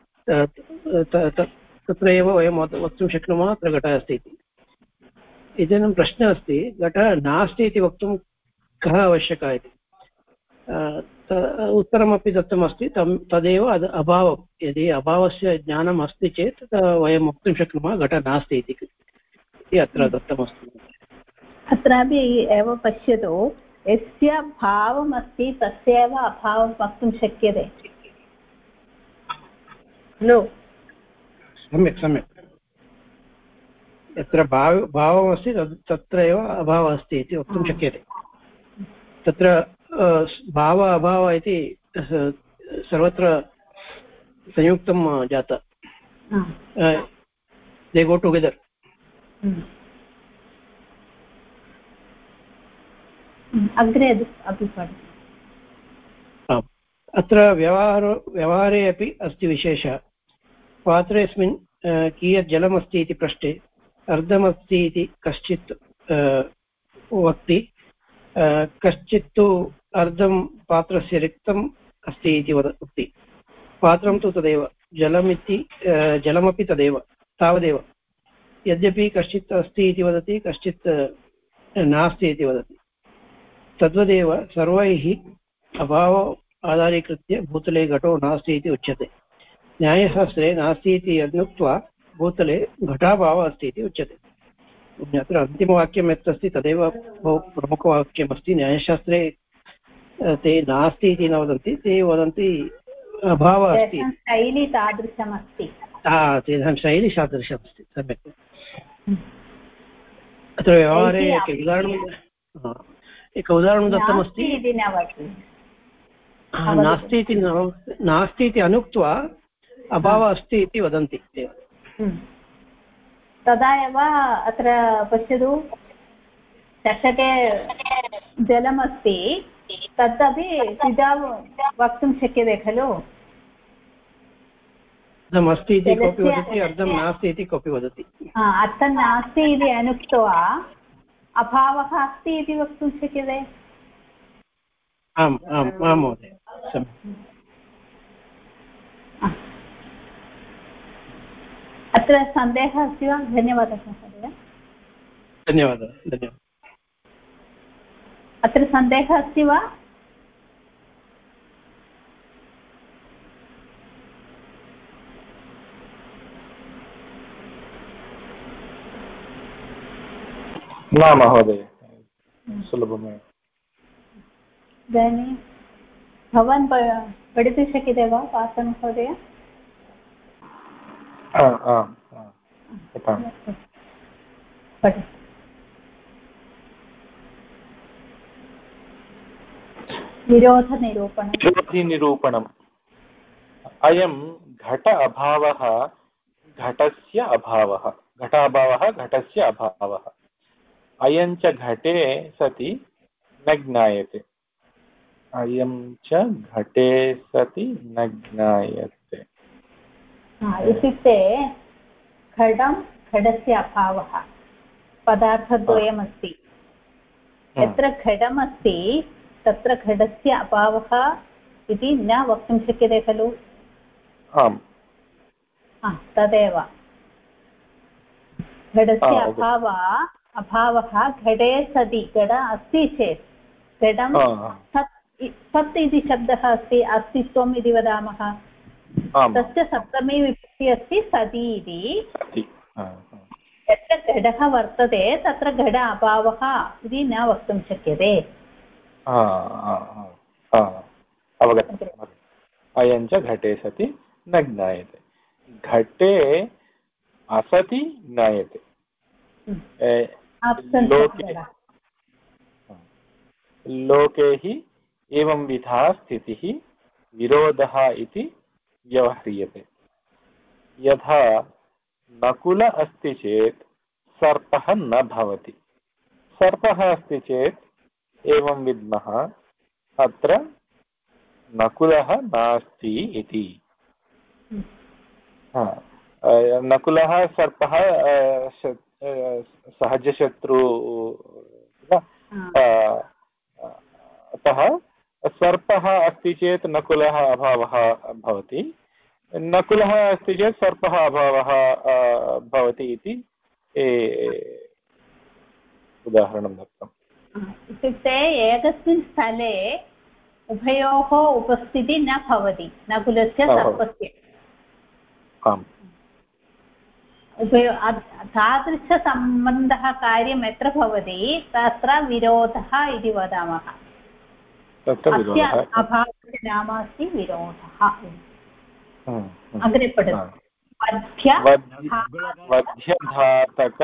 तत्र एव वयं वक्तुं शक्नुमः अत्र घटः अस्ति इति इदानीं प्रश्नः अस्ति घटः नास्ति इति वक्तुं कः आवश्यकः इति उत्तरमपि दत्तमस्ति तदेव अभावं यदि अभावस्य ज्ञानम् अस्ति चेत् वयं वक्तुं शक्नुमः घटः नास्ति इति अत्र दत्तमस्ति अत्रापि एव पश्यतु यस्य भावमस्ति तस्यैव अभावं वक्तुं शक्यते खलु सम्यक् सम्यक् यत्र भावमस्ति तत्र एव अभावः अस्ति इति वक्तुं शक्यते तत्र भाव अभाव इति सर्वत्र संयुक्तं जातं दे गो टुगेदर् अग्रे अपि अत्र व्यवहारे अपि अस्ति विशेषः पात्रेऽस्मिन् कियत् जलमस्ति इति पृष्टे अर्धमस्ति इति कश्चित् वक्ति कश्चित् तु अर्धं पात्रस्य रिक्तम् अस्ति इति वक्ति पात्रं तु तदेव जलमपि तदेव तावदेव यद्यपि कश्चित् अस्ति इति वदति कश्चित् नास्ति इति वदति तद्वदेव सर्वैः अभाव आधारीकृत्य भूतले घटो नास्ति इति उच्यते न्यायशास्त्रे नास्ति इति यदुक्त्वा भूतले घटाभावः अस्ति इति उच्यते अत्र अन्तिमवाक्यं यत् अस्ति तदेव बहु प्रमुखवाक्यमस्ति न्यायशास्त्रे ते नास्ति इति न वदन्ति ते वदन्ति अभावः अस्ति शैली तादृशमस्ति तेषां शैली तादृशमस्ति सम्यक् अत्र व्यवहारे एक उदाहरणं दत्तमस्ति नास्ति इति अनुक्त्वा अभावः अस्ति इति वदन्ति तदा एव अत्र पश्यतु चषके जलमस्ति तदपि पिता वक्तुं शक्यते खलु अर्धम् अस्ति इति कोऽपि वदति, अर्धं नास्ति इति कोऽपि वदति। अर्थं नास्ति इति अनुक्त्वा अभावः अस्ति इति वक्तुं शक्यते। आम् आम् आं महोदय, अत्र सन्देहः अस्ति वा? धन्यवादः महोदय। धन्यवादः। अत्र सन्देहः अस्ति वा? न महोदय, सुलभमेव। इदानीं भवान् पठितुं शक्यते वा वासन् महोदय? विरोधिनिरूपणम्। अयं घट अभावः घटस्य अभावः, घटाभावः घटस्य अभावः। अयं च घटे सति न ज्ञायते। अयं च घटे सति न ज्ञायते इत्युक्ते घटं घटस्य अभावः पदार्थद्वयमस्ति। यत्र घटमस्ति तत्र घटस्य अभावः इति न वक्तुं शक्यते खलु? आम्, तदेव घटस्य अभावः घटे सति, घट अस्ति चेत् घटं सत् इति शब्दः अस्ति, अस्तित्वम् इति वदामः। तस्य सप्तमी विभक्ति अस्ति सति इति। यत्र घटः वर्तते तत्र घट अभावः इति न वक्तुं शक्यते। अवगतम्। अयं च घटे सति न ज्ञायते। घटे असति ज्ञायते। लोके हि एवं विधा स्थितिः विरोधः इति व्यवह्रियते। यथा नकुल अस्ति चेत् सर्पः न भवति। सर्पः अस्ति चेत् एवं विद्मः अत्र नकुलः नास्ति इति। नकुलः सर्पः सहजशत्रु, अतः सर्पः अस्ति चेत् नकुलः अभावः भवति, नकुलः अस्ति चेत् सर्पः अभावः भवति इति उदाहरणं दत्तम्। इत्युक्ते एकस्मिन् स्थले उभयोः उपस्थितिः न भवति, नकुलस्य सर्पस्य। तादृशसम्बन्धः कार्यं यत्र भवति तत्र विरोधः इति वदामः। अस्य अभावस्य नाम अस्ति विरोधः। अग्रे पठतु। वध्यघातक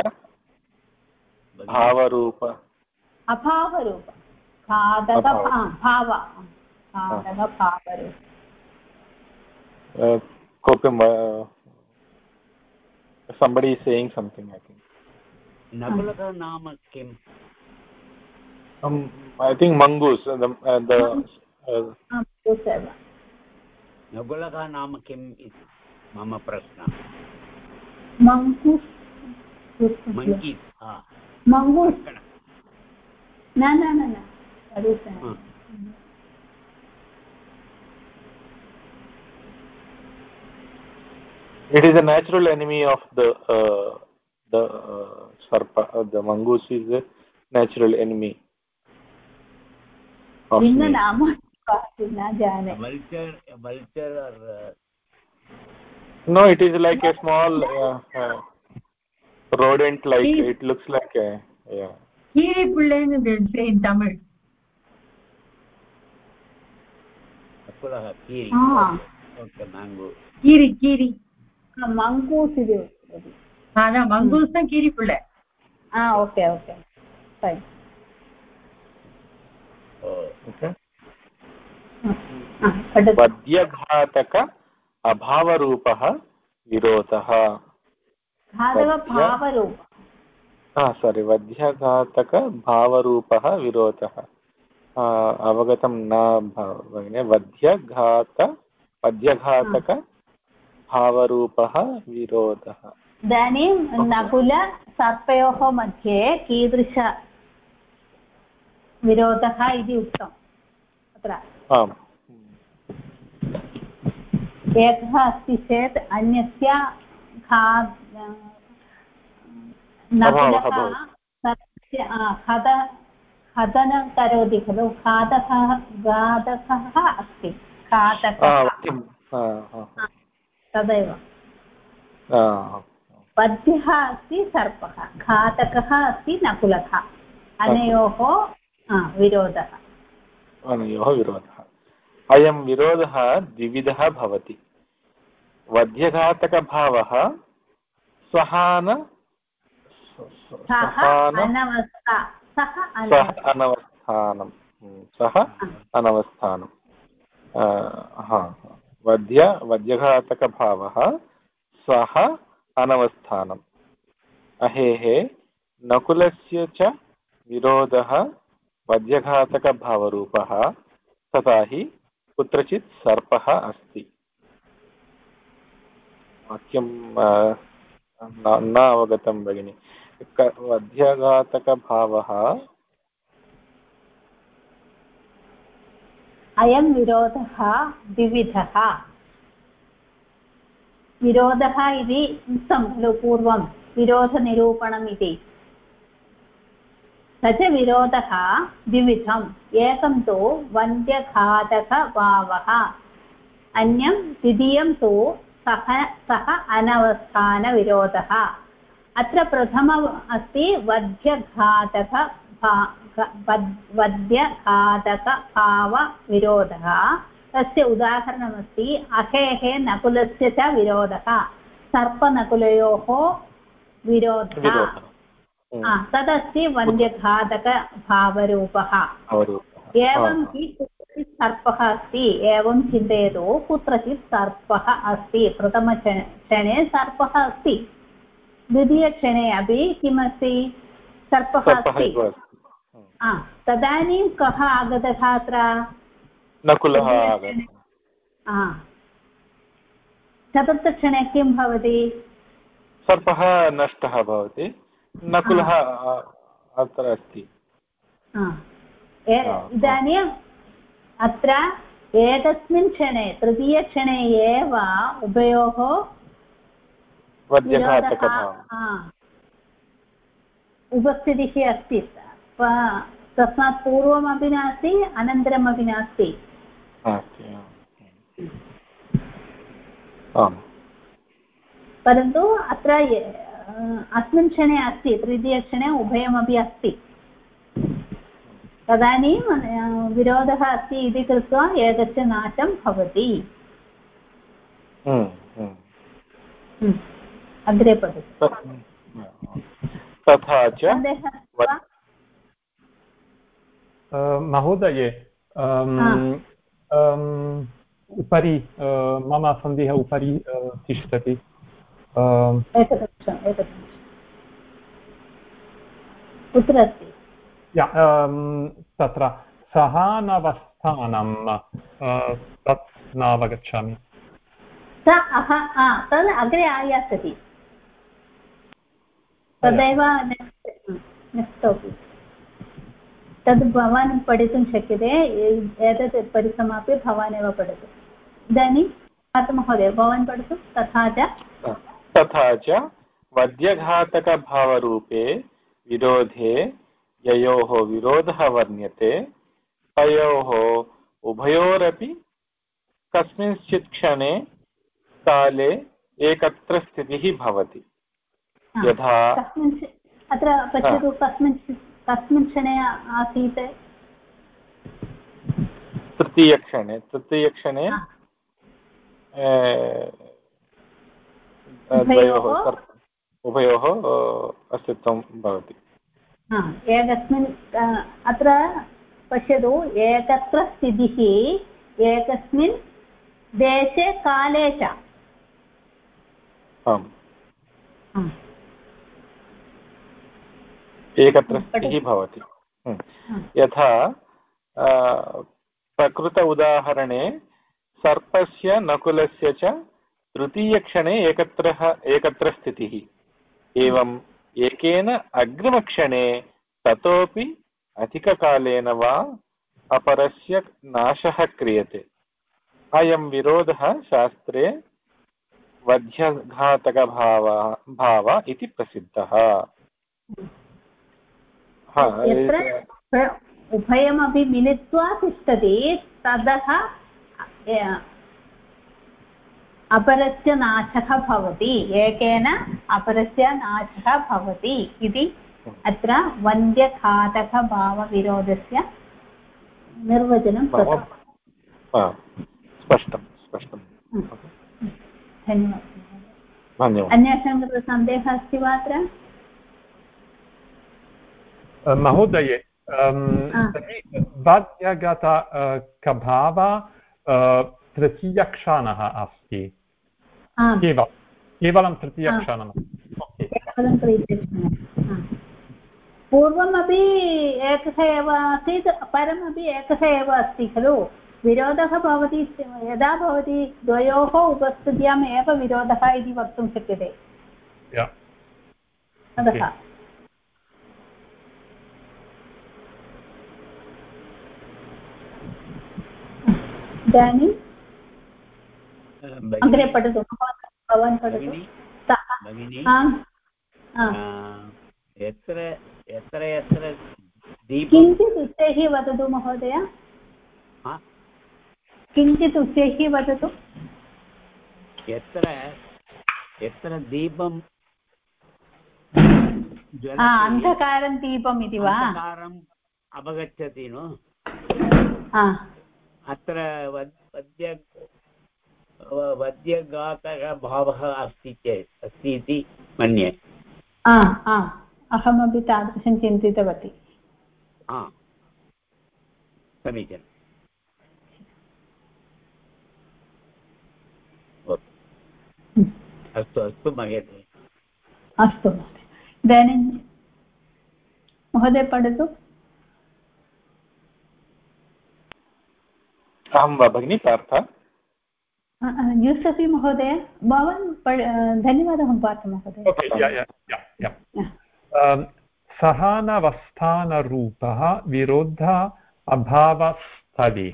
भावरूप अभावरूप घातक भाव घातक भावरूप। somebody is saying something, I think. Nakulaka naam kim? I think mongoose. Nakulaka naam kim is mama prashna. Mongoose. Monkeys. Mongoose. No. It is a natural enemy of the sarpa. The mongoose is a natural enemy. Vulture or no, it is like a small rodent. Like it looks like a Kiri pullen they say in Tamil. Nakulaha kiri. Okay, mango. Kiri. Mongoose idu. Mongoose na kiri pulle. Okay. Fine. Okay. वध्यघातक अभावरूपः विरोधः। वध्यघातक भावरूपः विरोधः अवगतं न भगिनी। वध्यघातक भावरूपः विरोधः। इदानीं नकुलसर्पयोः मध्ये कीदृशविरोधः इति उक्तम् अत्र। आम् एकः अस्ति चेत् अन्यस्य नकुलः खदनं करोति खलु घातकः अस्ति तदेव वध्यः अस्ति सर्पः घातकः अस्ति नकुलः अनयोः विरोधः अयं विरोधः द्विविधः भवति। वध्यघातकभावः सः अनवस्थानं वध्यघातकभावः स्वः अनवस्थानम्। अहेः नकुलस्य च विरोधः वध्यघातकभावरूपः तथा हि कुत्रचित् सर्पः अस्ति। वाक्यं न अवगतं भगिनि। वध्यघातकभावः अयं विरोधः द्विविधः। विरोधः इति उक्तं खलु पूर्वं विरोधनिरूपणम् इति। स च विरोधः द्विविधम्। एकं तु वन्द्यघातकभावः अन्यं द्वितीयं तु सः अनवस्थानविरोधः। अत्र प्रथमम् अस्ति वध्यघातकभावविरोधः। तस्य उदाहरणमस्ति अहेः नकुलस्य च विरोधः सर्पनकुलयोः विरोधः तदस्ति वन्द्यघातकभावरूपः। एवं हि कुत्रचित् सर्पः अस्ति एवं चिन्तयतु कुत्रचित् सर्पः अस्ति। प्रथमक्षणे सर्पः अस्ति द्वितीयक्षणे अपि किमस्ति सर्पः अस्ति। तदानीं कः आगतः अत्र नकुलः। चतुर्थक्षणे किं भवति सर्पः नष्टः भवति नकुलः अत्र अस्ति। इदानीम् अत्र एकस्मिन् क्षणे तृतीयक्षणे एव उभयोः उपस्थितिः अस्ति। तस्मात् पूर्वमपि नास्ति अनन्तरमपि नास्ति। परन्तु अत्र अस्मिन् क्षणे अस्ति तृतीयक्षणे उभयमपि अस्ति। तदानीं विरोधः अस्ति इति कृत्वा एकस्य नाशं भवति। अग्रे पठतु। तथा च महोदये उपरि मम सन्धिः उपरि तिष्ठति। एकनिमिषं कुत्र अस्ति तत्र सहानवस्थानं तत् नावगच्छामि। तद् अग्रे आयास्यति तदेव नेक्स्ट् तद् भवान् पठितुं शक्यते। एतत् परिसमाप्य भवान् एव पठतु। इदानीं महोदय भवान् पठतु। तथा च वध्यघातकभावरूपे विरोधे ययोः विरोधः वर्ण्यते तयोः उभयोरपि कस्मिंश्चित् क्षणे काले एकत्र स्थितिः भवति। यथा अत्र पश्यतु कस्मिन् क्षणे आसीत् तृतीयक्षणे उभयोः अस्तित्वं भवति। एकस्मिन् अत्र पश्यतु एकत्र स्थितिः एकस्मिन् देशे काले च। एकत्र स्थितिः भवति। यथा प्रकृत उदाहरणे सर्पस्य नकुलस्य च तृतीयक्षणे एकत्र स्थितिः। एवम् एकेन अग्रिमक्षणे ततोपि अधिककालेन वा अपरस्य नाशः क्रियते। अयं विरोधः शास्त्रे वध्यघातकभाव इति प्रसिद्धः। यत्र उभयमपि मिलित्वा तिष्ठति ततः अपरस्य नाशः भवति, एकेन अपरस्य नाशः भवति इति अत्र वन्द्यघातकभावविरोधस्य निर्वचनं कृतम्। स्पष्टं स्पष्टं। धन्यवादः। अन्येषां कृते सन्देहः अस्ति वा अत्र? महोदये वध्यघातकभाव तृतीयक्षणः अस्ति। केवलं तृतीयक्षणं। पूर्वमपि एकः एव आसीत्, परमपि एकः एव अस्ति खलु। विरोधः भवति यदा भवति द्वयोः उपस्थित्याम् एव विरोधः इति वक्तुं शक्यते। अतः इदानीम् अग्रे पठतु, भवान् पठतु। यत्र यत्र किञ्चित् उच्चैः वदतु महोदय, किञ्चित् उच्चैः वदतु। यत्र दीपं अन्धकारं दीपम् इति वा? अन्धकारम् अपगच्छति नो, अत्र वध्यघातकभावः अस्ति इति मन्ये। अहमपि तादृशं चिन्तितवती। समीचीनम्। अस्तु अस्तु भगिनी। अस्तु महोदय, इदानीं महोदय पठतु। अहं वा भगिनी पार्थ? यूसफी महोदय, भवान् धन्यवादः पार्थ महोदय। सहानवस्थानरूपः विरोधः अभावस्थले।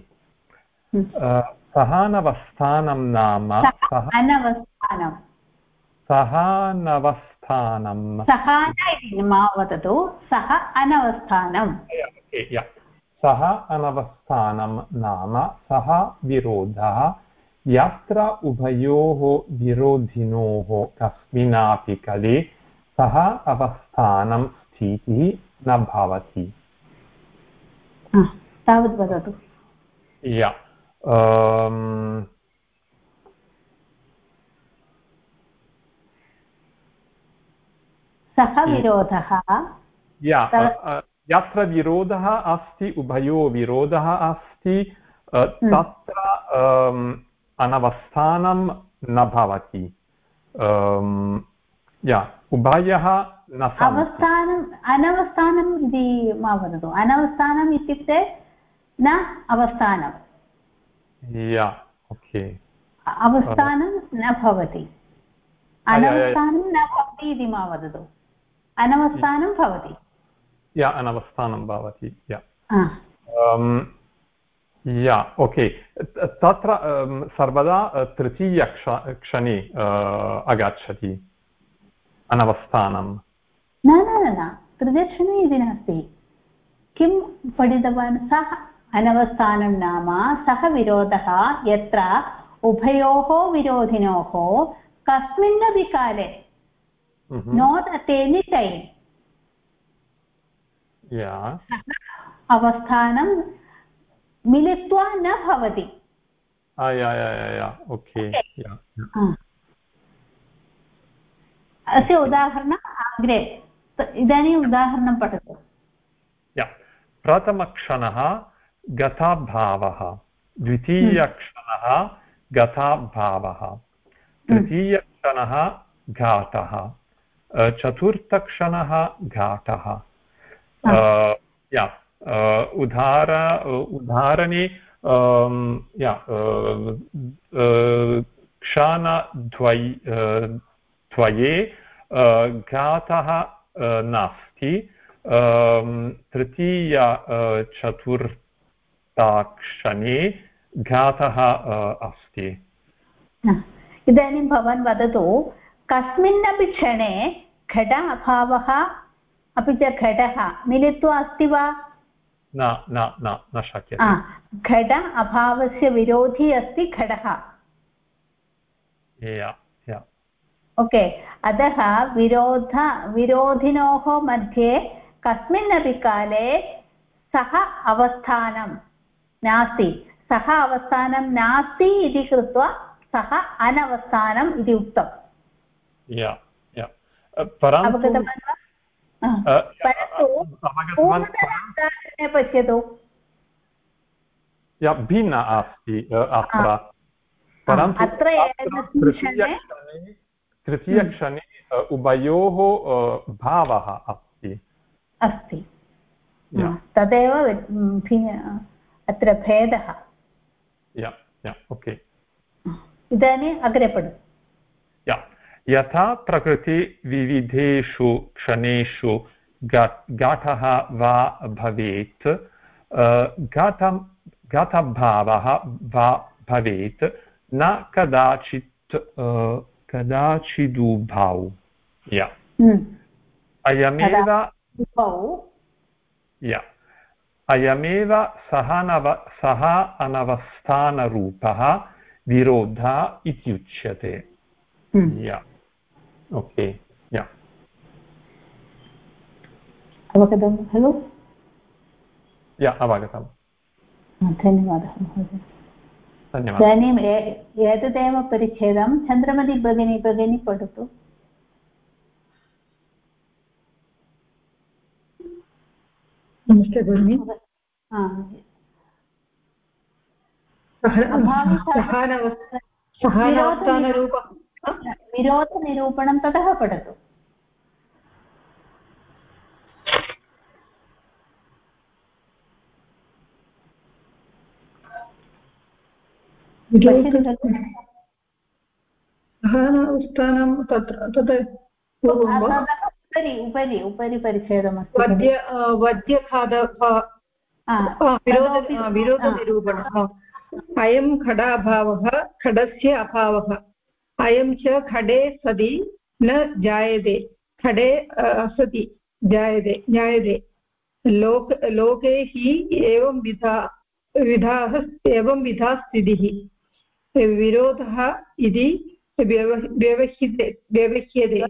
सहानवस्थानं नाम अनवस्थानं। सहानवस्थानं सहान इति मा वदतु, सः अनवस्थानं। सः अनवस्थानं नाम सः विरोधः यत्र उभयोः विरोधिनोः कस्मिन्नापि काले सः अवस्थानं स्थितिः न भवति। तावद् वदतु। सः विरोधः यत्र विरोधः अस्ति, उभयोः विरोधः अस्ति, तत्र अनवस्थानं न भवति। उभयः न अवस्थानम् अनवस्थानम् इति मा वदतु। अनवस्थानम् इत्युक्ते न अवस्थानम्। अवस्थानं न भवति, अनवस्थानं न भवति इति मा वदतु। अनवस्थानं भवति। अनवस्थानं भवति। तत्र सर्वदा तृतीयक्षणे आगच्छति अनवस्थानं। न तृतीयक्षणे इति नास्ति। किं पठितवान्? सः अनवस्थानं नाम सः विरोधः यत्र उभयोः विरोधिनोः कस्मिन्नपि काले, नोट् अट् एनी टैम्, अवस्थानं मिलित्वा न भवति। अस्य उदाहरणम् अग्रे। इदानीम् उदाहरणं पठतु। प्रथमक्षणः गताभावः, द्वितीयक्षणः गताभावः, तृतीयक्षणः घातः, चतुर्थक्षणः घातः। उदाहरणे क्षणद्वये घातः नास्ति तृतीय चतुर्थक्षणे घातः अस्ति इदानीं भवान् वदतु कस्मिन्नपि क्षणे घट अभावः अपि च घटः मिलित्वा अस्ति वा न शक्यते घट अभावस्य विरोधी अस्ति घटः ओके अतः विरोधिनोः मध्ये कस्मिन्नपि काले सः अवस्थानं नास्ति सः अवस्थानं नास्ति इति कृत्वा सः अनवस्थानम् इति उक्तम् परन्तु पश्यतु भिन्न अस्ति अत्र परन्तु तृतीयक्षणे उभयोः भावः अस्ति तदेव अत्र भेदः ओके इदानीम् अग्रे पठतु यथा प्रकृतिविविधेषु क्षणेषु घटः वा भवेत् घटभावः वा भवेत् न कदाचिदुभौ अयमेव सः अनवस्थानरूपः विरोधः इत्युच्यते ओके अवगतं खलु अवगतं धन्यवादः महोदय इदानीम् एतदेव परिच्छेदं चन्द्रमति भगिनी पठतु नमस्ते भगिनि विरोधनिरूपणं ततः पठतु स्थानं तत्र उपरि परिच्छेदमस्ति विरोधनिरूपणम् अयं खडाभावः खडस्य अभावः अयं च खडे सति न जायते खडे असति जायते लोके हि एवं विधा स्थितिः विरोधः इति व्यवह्रियते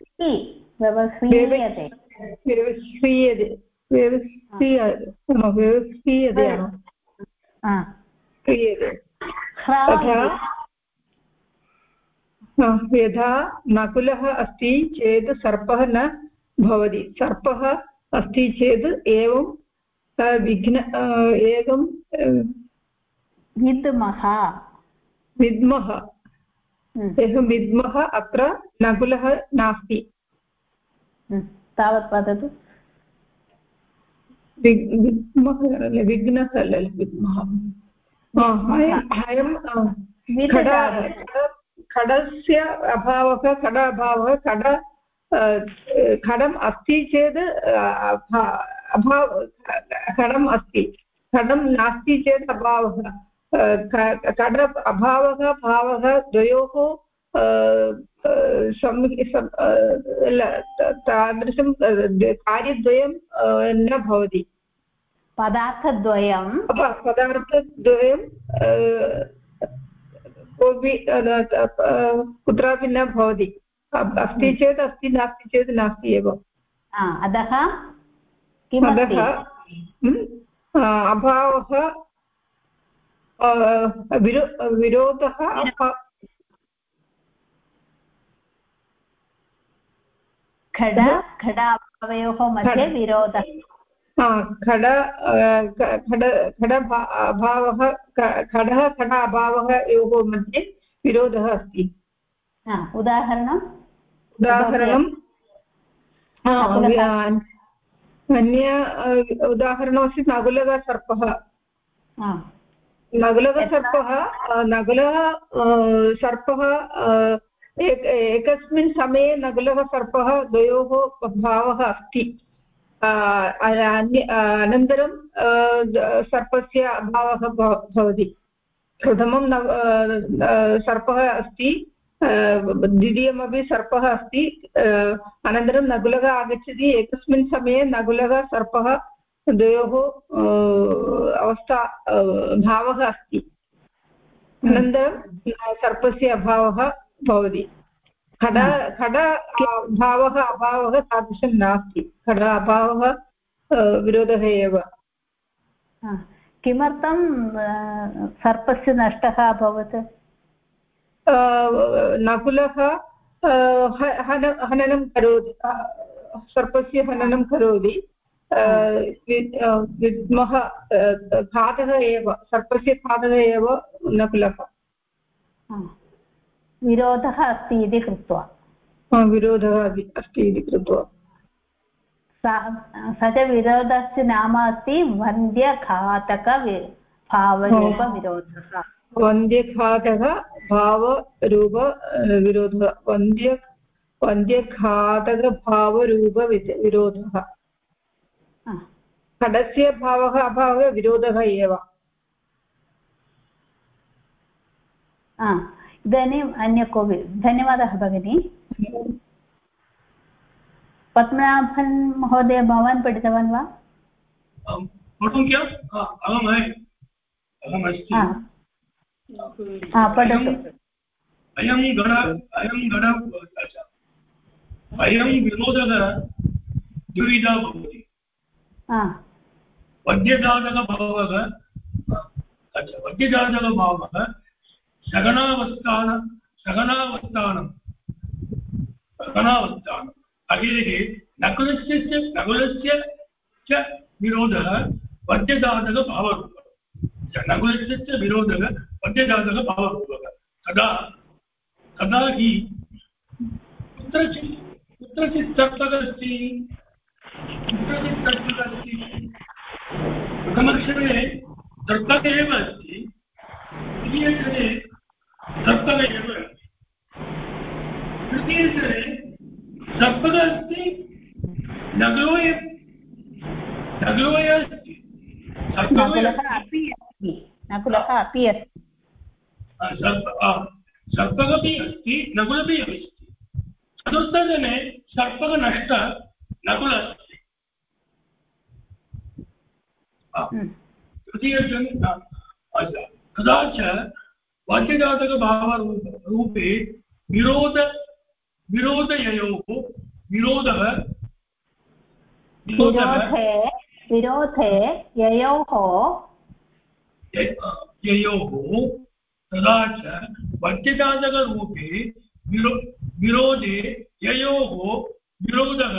यथा नकुलः अस्ति चेत् सर्पः न भवति सर्पः अस्ति चेत् एवं विद्मः अत्र नकुलः नास्ति तावत् वदतु खडस्य अभावः खडम् अस्ति चेत् खडम् अस्ति खडं नास्ति चेत् अभावः खड अभावः भावः द्वयोः तादृशं कार्यद्वयं न भवति पदार्थद्वयं कोऽपि कुत्रापि न भवति अस्ति चेत् अस्ति नास्ति चेत् नास्ति एव अतः अभावः विरोधः खडाभावयोः मध्ये विरोधः खडाभावः खडाभावः मध्ये विरोधः अस्ति उदाहरणम् अन्य उदाहरणमस्ति नकुलः सर्पः नकुलः सर्पः एकस्मिन् समये नकुलः सर्पः द्वयोः भावः अस्ति अनन्तरं सर्पस्य अभावः भवति प्रथमं सर्पः अस्ति द्वितीयमपि सर्पः अस्ति अनन्तरं नकुलः आगच्छति एकस्मिन् समये नकुलः सर्पः द्वयोः अवस्था भावः अस्ति अनन्तरं सर्पस्य अभावः भवति खड भावः अभावः तादृशं नास्ति खड अभावः विरोधः एव किमर्थं सर्पस्य नष्टः अभवत् नकुलः हननं करोति सर्पस्य हननं करोति विद्मः घातः एव सर्पस्य घातः एव नकुलः विरोधः अस्ति इति कृत्वा विरोधः अस्ति इति कृत्वा स च विरोधस्य नाम अस्ति वन्द्यघातकभावरूपविरोधः वन्द्यघातः भावरूपविरोधः वन्द्यघातकभावरूपविरोधः खडस्य भावः अभावः विरोधः एव इदानीम् अन्य कोऽपि धन्यवादः भगिनी पद्मनाभन् महोदय भवान् पठितवान् वा पठतु अयं विरोधः द्विविधा भवति वद्यजातकभावः सगणावस्थानम् अग्रे नकुलस्य च विरोधः वद्यजातकभावरूपः नकुलस्य च विरोधः वद्यजातकभावरूपः तदा हि कुत्रचित् सर्पः अस्ति प्रथमक्षरे सर्पः एव अस्ति द्वितीयक्षरे सर्पः एव अस्ति तृतीयक्षरे सर्पः अस्ति नकुलो अस्ति नकुलः अपि अस्ति सर्पः अपि अस्ति नकुलपि अस्ति चतुर्थजने सर्पः नष्टः नकुलः अस्ति तृतीयजने तथा च वाक्यजातकभावरूपे विरोधयोः तथा च वाक्यजातकरूपे विरोधे ययोः विरोधः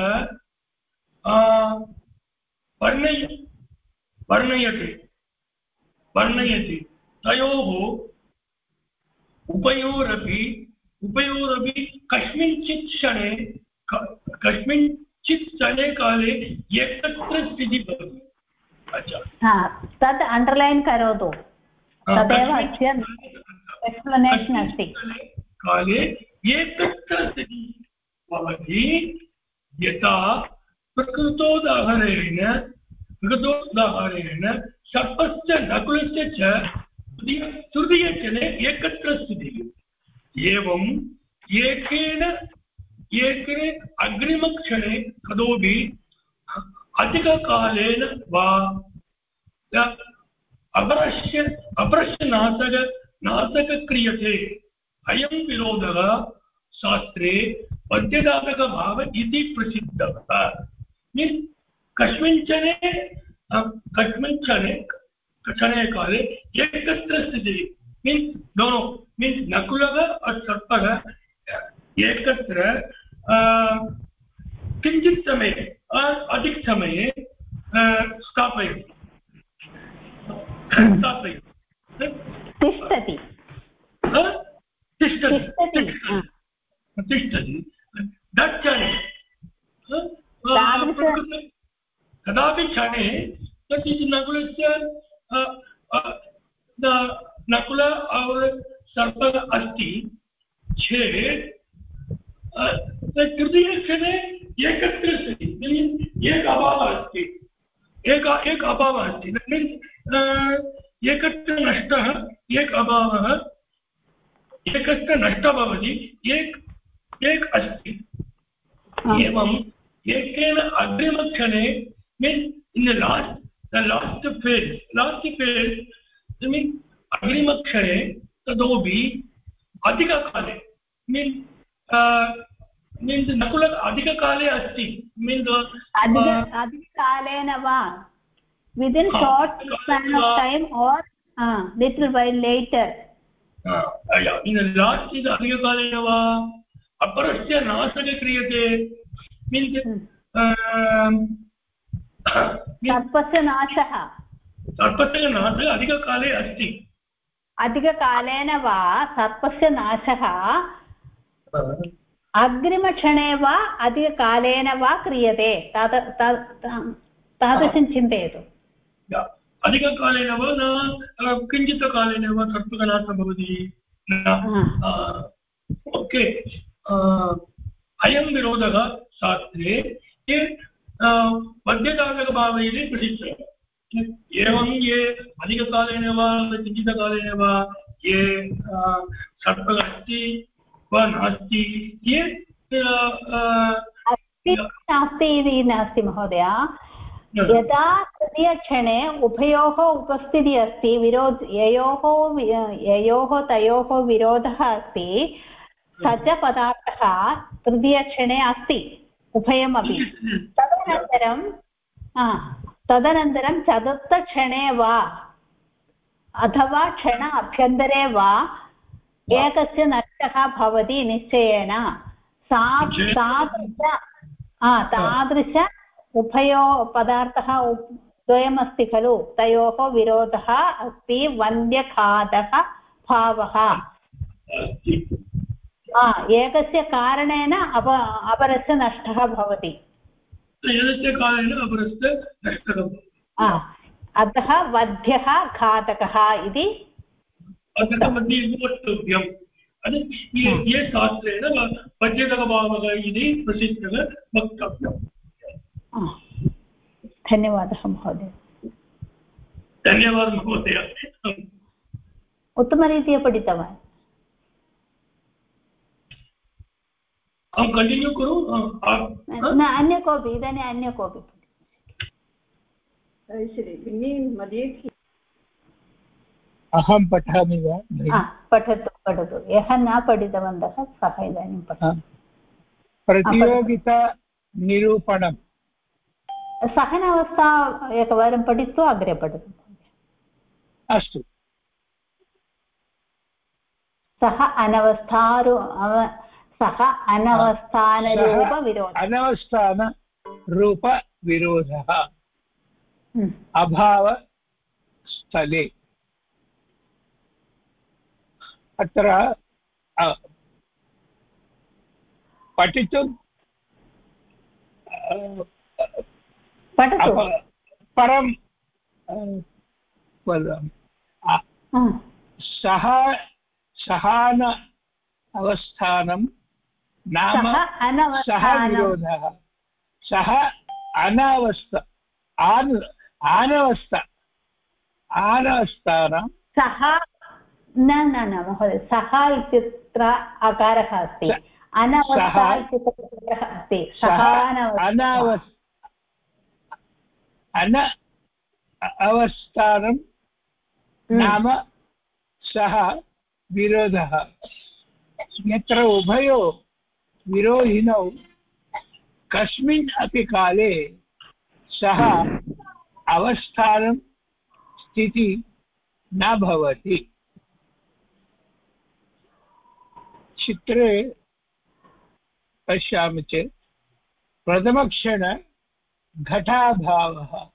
वर्णयति तयोः उभयोरपि कस्मिंश्चित् क्षणे काले एकत्र स्थितिः भवति तत् अण्डर्लैन् करोतु तदेव अस्य एक्स्प्लनेशन् अस्ति काले एकत्र स्थितिः भवति यथा प्रकृतोदाहरणेन सर्पस्य नकुलस्य च तृतीयजने एकत्र स्थितिः एवं एकेन अग्रिमक्षणे कतोपि अधिककालेन वा अपरस्य क्रियते अयं विरोधः शास्त्रे वद्यजातकभाव इति प्रसिद्धः मीन्स् कस्मिन् क्षणे काले एकत्र स्थितिः मीन्स् नकुलः सर्पः एकत्र किञ्चित् समये अधिकसमये स्थापयति तिष्ठति तत्क्षणे कदापि क्षणे कदाचित् नकुलस्य नकुल और सर्प अस्ति चेत् तृतीयक्षणे एकत्र स्थितिः एक अभावः अस्ति एक अभावः अस्ति मीन्स् एकत्र नष्टः एक अभावः एकस्य नष्टः भवति एक अस्ति एवम् एकेन अग्रिमक्षणे means in last phase means अग्रिमक्षणे ततोपि अधिककाले मीन्स् नकुल अधिककाले अस्ति मीन्स् अधिककालेन वा within short span of time or little while later in last is अधिककालेन वा अपरस्य नाशः क्रियते मीन्स् सर्पस्य नाशः अधिककाले अस्ति अधिककालेन वा सर्पस्य नाशः अग्रिमक्षणे वा अधिककालेन वा क्रियते तादृशं चिन्तयतु अधिककालेन वा न किञ्चित् कालेन वा सर्पनाशः भवति ओके अयं विरोधः शास्त्रे ये मध्यकालकभावैः प्रसिद्धः एवं ये अधिककालेन वा किञ्चित् कालेन वा ये सर्पः अस्ति वा नास्ति ये नास्ति इति नास्ति महोदय यदा तृतीयक्षणे उभयोः उपस्थितिः अस्ति ययोः तयोः विरोधः अस्ति स च पदार्थः तृतीयक्षणे अस्ति उभयमपि तदनन्तरं चतुर्थक्षणे वा अथवा क्षण अभ्यन्तरे वा एकस्य नष्टः भवति निश्चयेन तादृश उभयो पदार्थः द्वयमस्ति खलु तयोः विरोधः अस्ति वन्द्यघातः भावः एकस्य कारणेन अपरस्य नष्टः भवति अतः वध्यः घातकः इति ये शास्त्रेण पद्यतकभावः इति प्रसिद्धः वक्तव्यम् धन्यवादः महोदय धन्यवादः महोदय उत्तमरीत्या पठितवान् अहं कण्टिन्यू करू न अन्य कोऽपि इदानीम् अन्य कोऽपि अहं पठामि वा पठतु यः न पठितवन्तः सः इदानीं पठतु प्रतियोगिता निरूपणम् सहनावस्था एकवारं पठित्वा अग्रे पठतु अस्तु सः अनवस्थानरूपविरोधः अनवस्थानरूपविरोधः अभावस्थले अत्र पठितुं परं सहान अवस्थानं नाम सः विरोधः सः आनवस्थानं सः न महोदय सः इत्यत्र अकारः अस्ति अनवस्था इत्यत्र अस्ति अवस्थानं नाम सः विरोधः यत्र उभयो विरोधिनौ कस्मिन् अपि काले सः अवस्थानं स्थितिः न भवति चित्रे पश्यामि चेत् प्रथमक्षण घटाभावः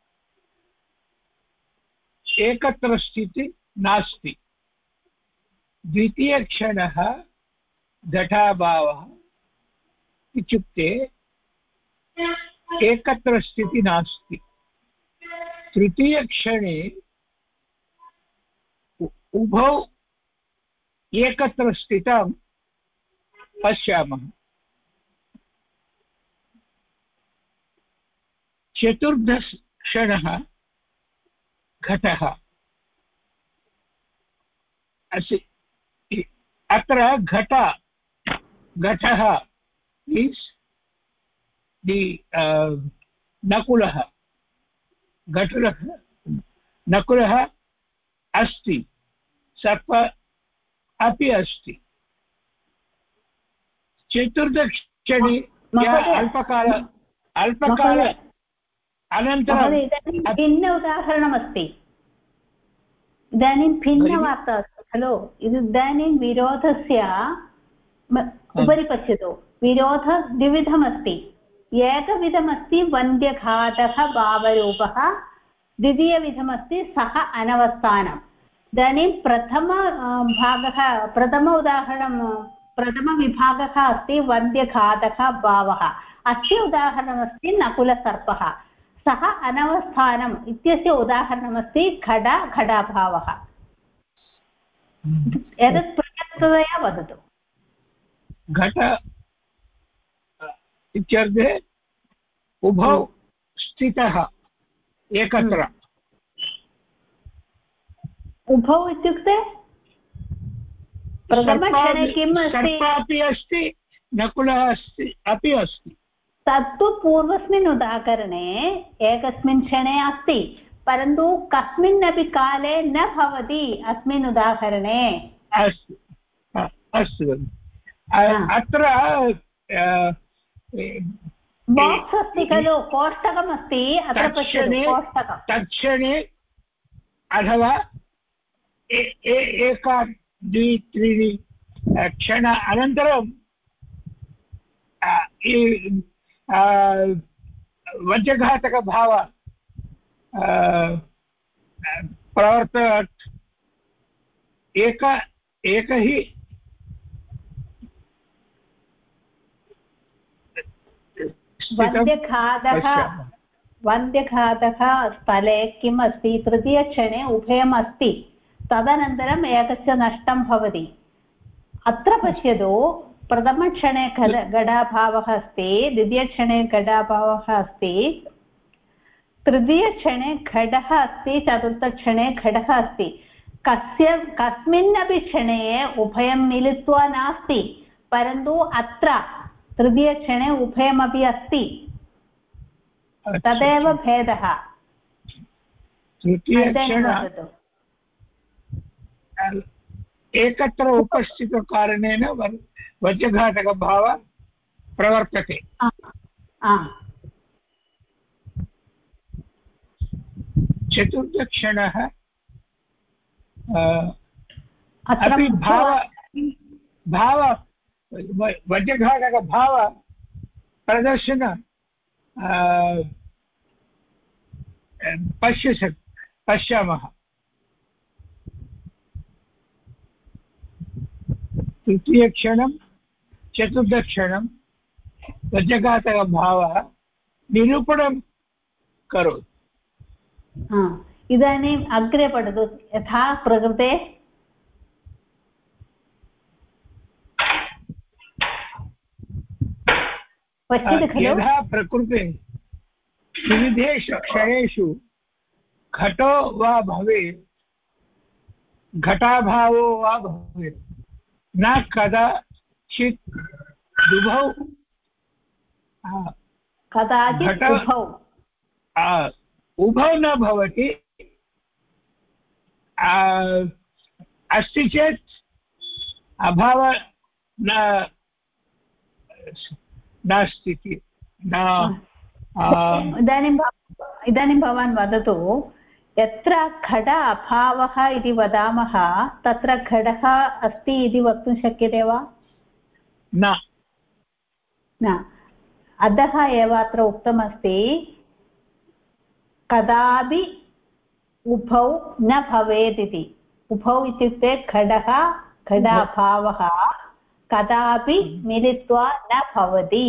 एकत्र स्थितिः नास्ति द्वितीयक्षणः घटाभावः इत्युक्ते एकत्र स्थितिः नास्ति तृतीयक्षणे उभौ एकत्र स्थितं पश्यामः। चतुर्दशक्षणः घटः अस्ति। अत्र घटः मीन्स् दि नकुलः नकुलः अस्ति, सर्प अपि अस्ति। चतुर्दशक्षणे अल्पकाल अनन्तरं भिन्न उदाहरणमस्ति। इदानीं भिन्नवार्ता अस्ति खलु। इदानीं विरोधस्य उपरि पश्यतु। विरोधः द्विविधमस्ति। एकविधमस्ति वन्द्यघातः भावरूपः, द्वितीयविधमस्ति सः अनवस्थानम्। इदानीं प्रथमविभागः अस्ति वन्द्यघातः भावः। अस्य उदाहरणमस्ति नकुलसर्पः। सः अनवस्थानम् इत्यस्य उदाहरणमस्ति घटाभावः। एतत् पृथक्तया वदतु। घट इत्यर्थे उभौ स्थितः एकत्र। उभौ इत्युक्ते प्रथमक्षणे किम् अस्ति? सर्पापि अस्ति, नकुलः अपि अस्ति। तत्तु पूर्वस्मिन् उदाहरणे एकस्मिन् क्षणे अस्ति, परन्तु कस्मिन्नपि काले न भवति अस्मिन् उदाहरणे। अस्तु अस्तु। अत्र बाक्स् अस्ति खलु, कोष्टकमस्ति, अत्र पश्यतु कोष्टकं। तत्क्षणे अथवा एक द्वि त्रीणि क्षण अनन्तरं वज्रघातकभाव प्रवर्तत्। एक हि वन्द्यघातः स्थले किम् अस्ति? तृतीयक्षणे उभयम् अस्ति, तदनन्तरम् एकस्य नष्टं भवति। अत्र पश्यतु, प्रथमक्षणे घटाभावः अस्ति, द्वितीयक्षणे घटाभावः अस्ति, तृतीयक्षणे घटः अस्ति, चतुर्थक्षणे घटः अस्ति। कस्मिन्नपि क्षणे उभयं मिलित्वा नास्ति, परन्तु अत्र तृतीयक्षणे उभयमपि अस्ति। तदेव भेदः। एकत्र उपस्थितकारणेन वज्रघातकभावः प्रवर्तते। चतुर्थक्षणः अपि भाव वज्रघातकभाव प्रदर्शन पश्यामः। तृतीयक्षणं चतुर्थक्षणं वज्रघातकभावः निरूपणं करोति। इदानीम् अग्रे पठतु। यथा प्रकृते पश्यति खलु, यथा प्रकृते विविधेषु क्षणेषु घटो वा भवेत्, घटाभावो वा भवेत्, न कदाचित् उभौ न भवति। अस्ति चेत् अभाव नास्ति। इदानीं भवान् वदतु, यत्र घट अभावः इति वदामः तत्र घटः अस्ति इति वक्तुं शक्यते वा? न। अतः एव अत्र उक्तमस्ति कदापि उभौ न भवेत् इति। उभौ इत्युक्ते घटः घटाभावः कदापि मिलित्वा न भवति।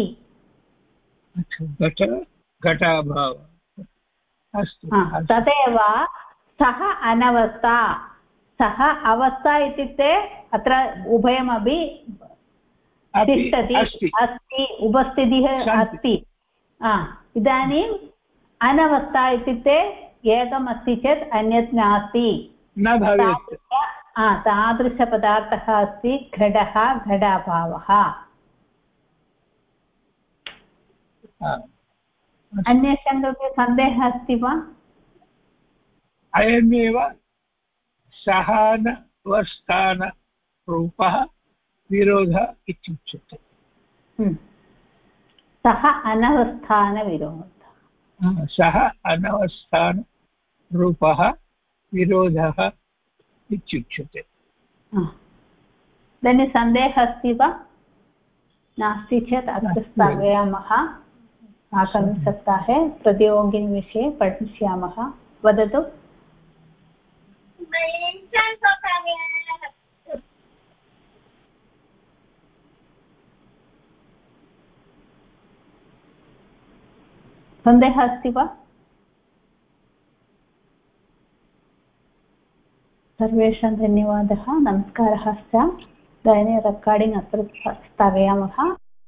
घटाभावः अस्तु। तदेव सः अनवस्था। सः अवस्था इत्युक्ते अत्र उभयमपि तिष्ठति अस्ति उपस्थितिः अस्ति इदानीम् अनवस्था इत्युक्ते एकम् अस्ति चेत् अन्यत् नास्ति न भवेत् तादृशपदार्थः अस्ति घटः घटाभावः अन्येषां कृते सन्देहः अस्ति वा अयमेव सहानवस्थानरूपः विरोधः इत्युच्यते सः अनवस्थानविरोधः सः अनवस्थानरूपः विरोधः इत्युच्यते इदानीं सन्देहः अस्ति वा नास्ति चेत् अत्र स्थापयामः आगामिनि सप्ताहे प्रतियोगिनीविषये पठिष्यामः वदतु सन्देहः अस्ति वा सर्वेषां धन्यवादः नमस्कारः इदानीं रेकार्डिङ्ग् अत्र स्थापयामः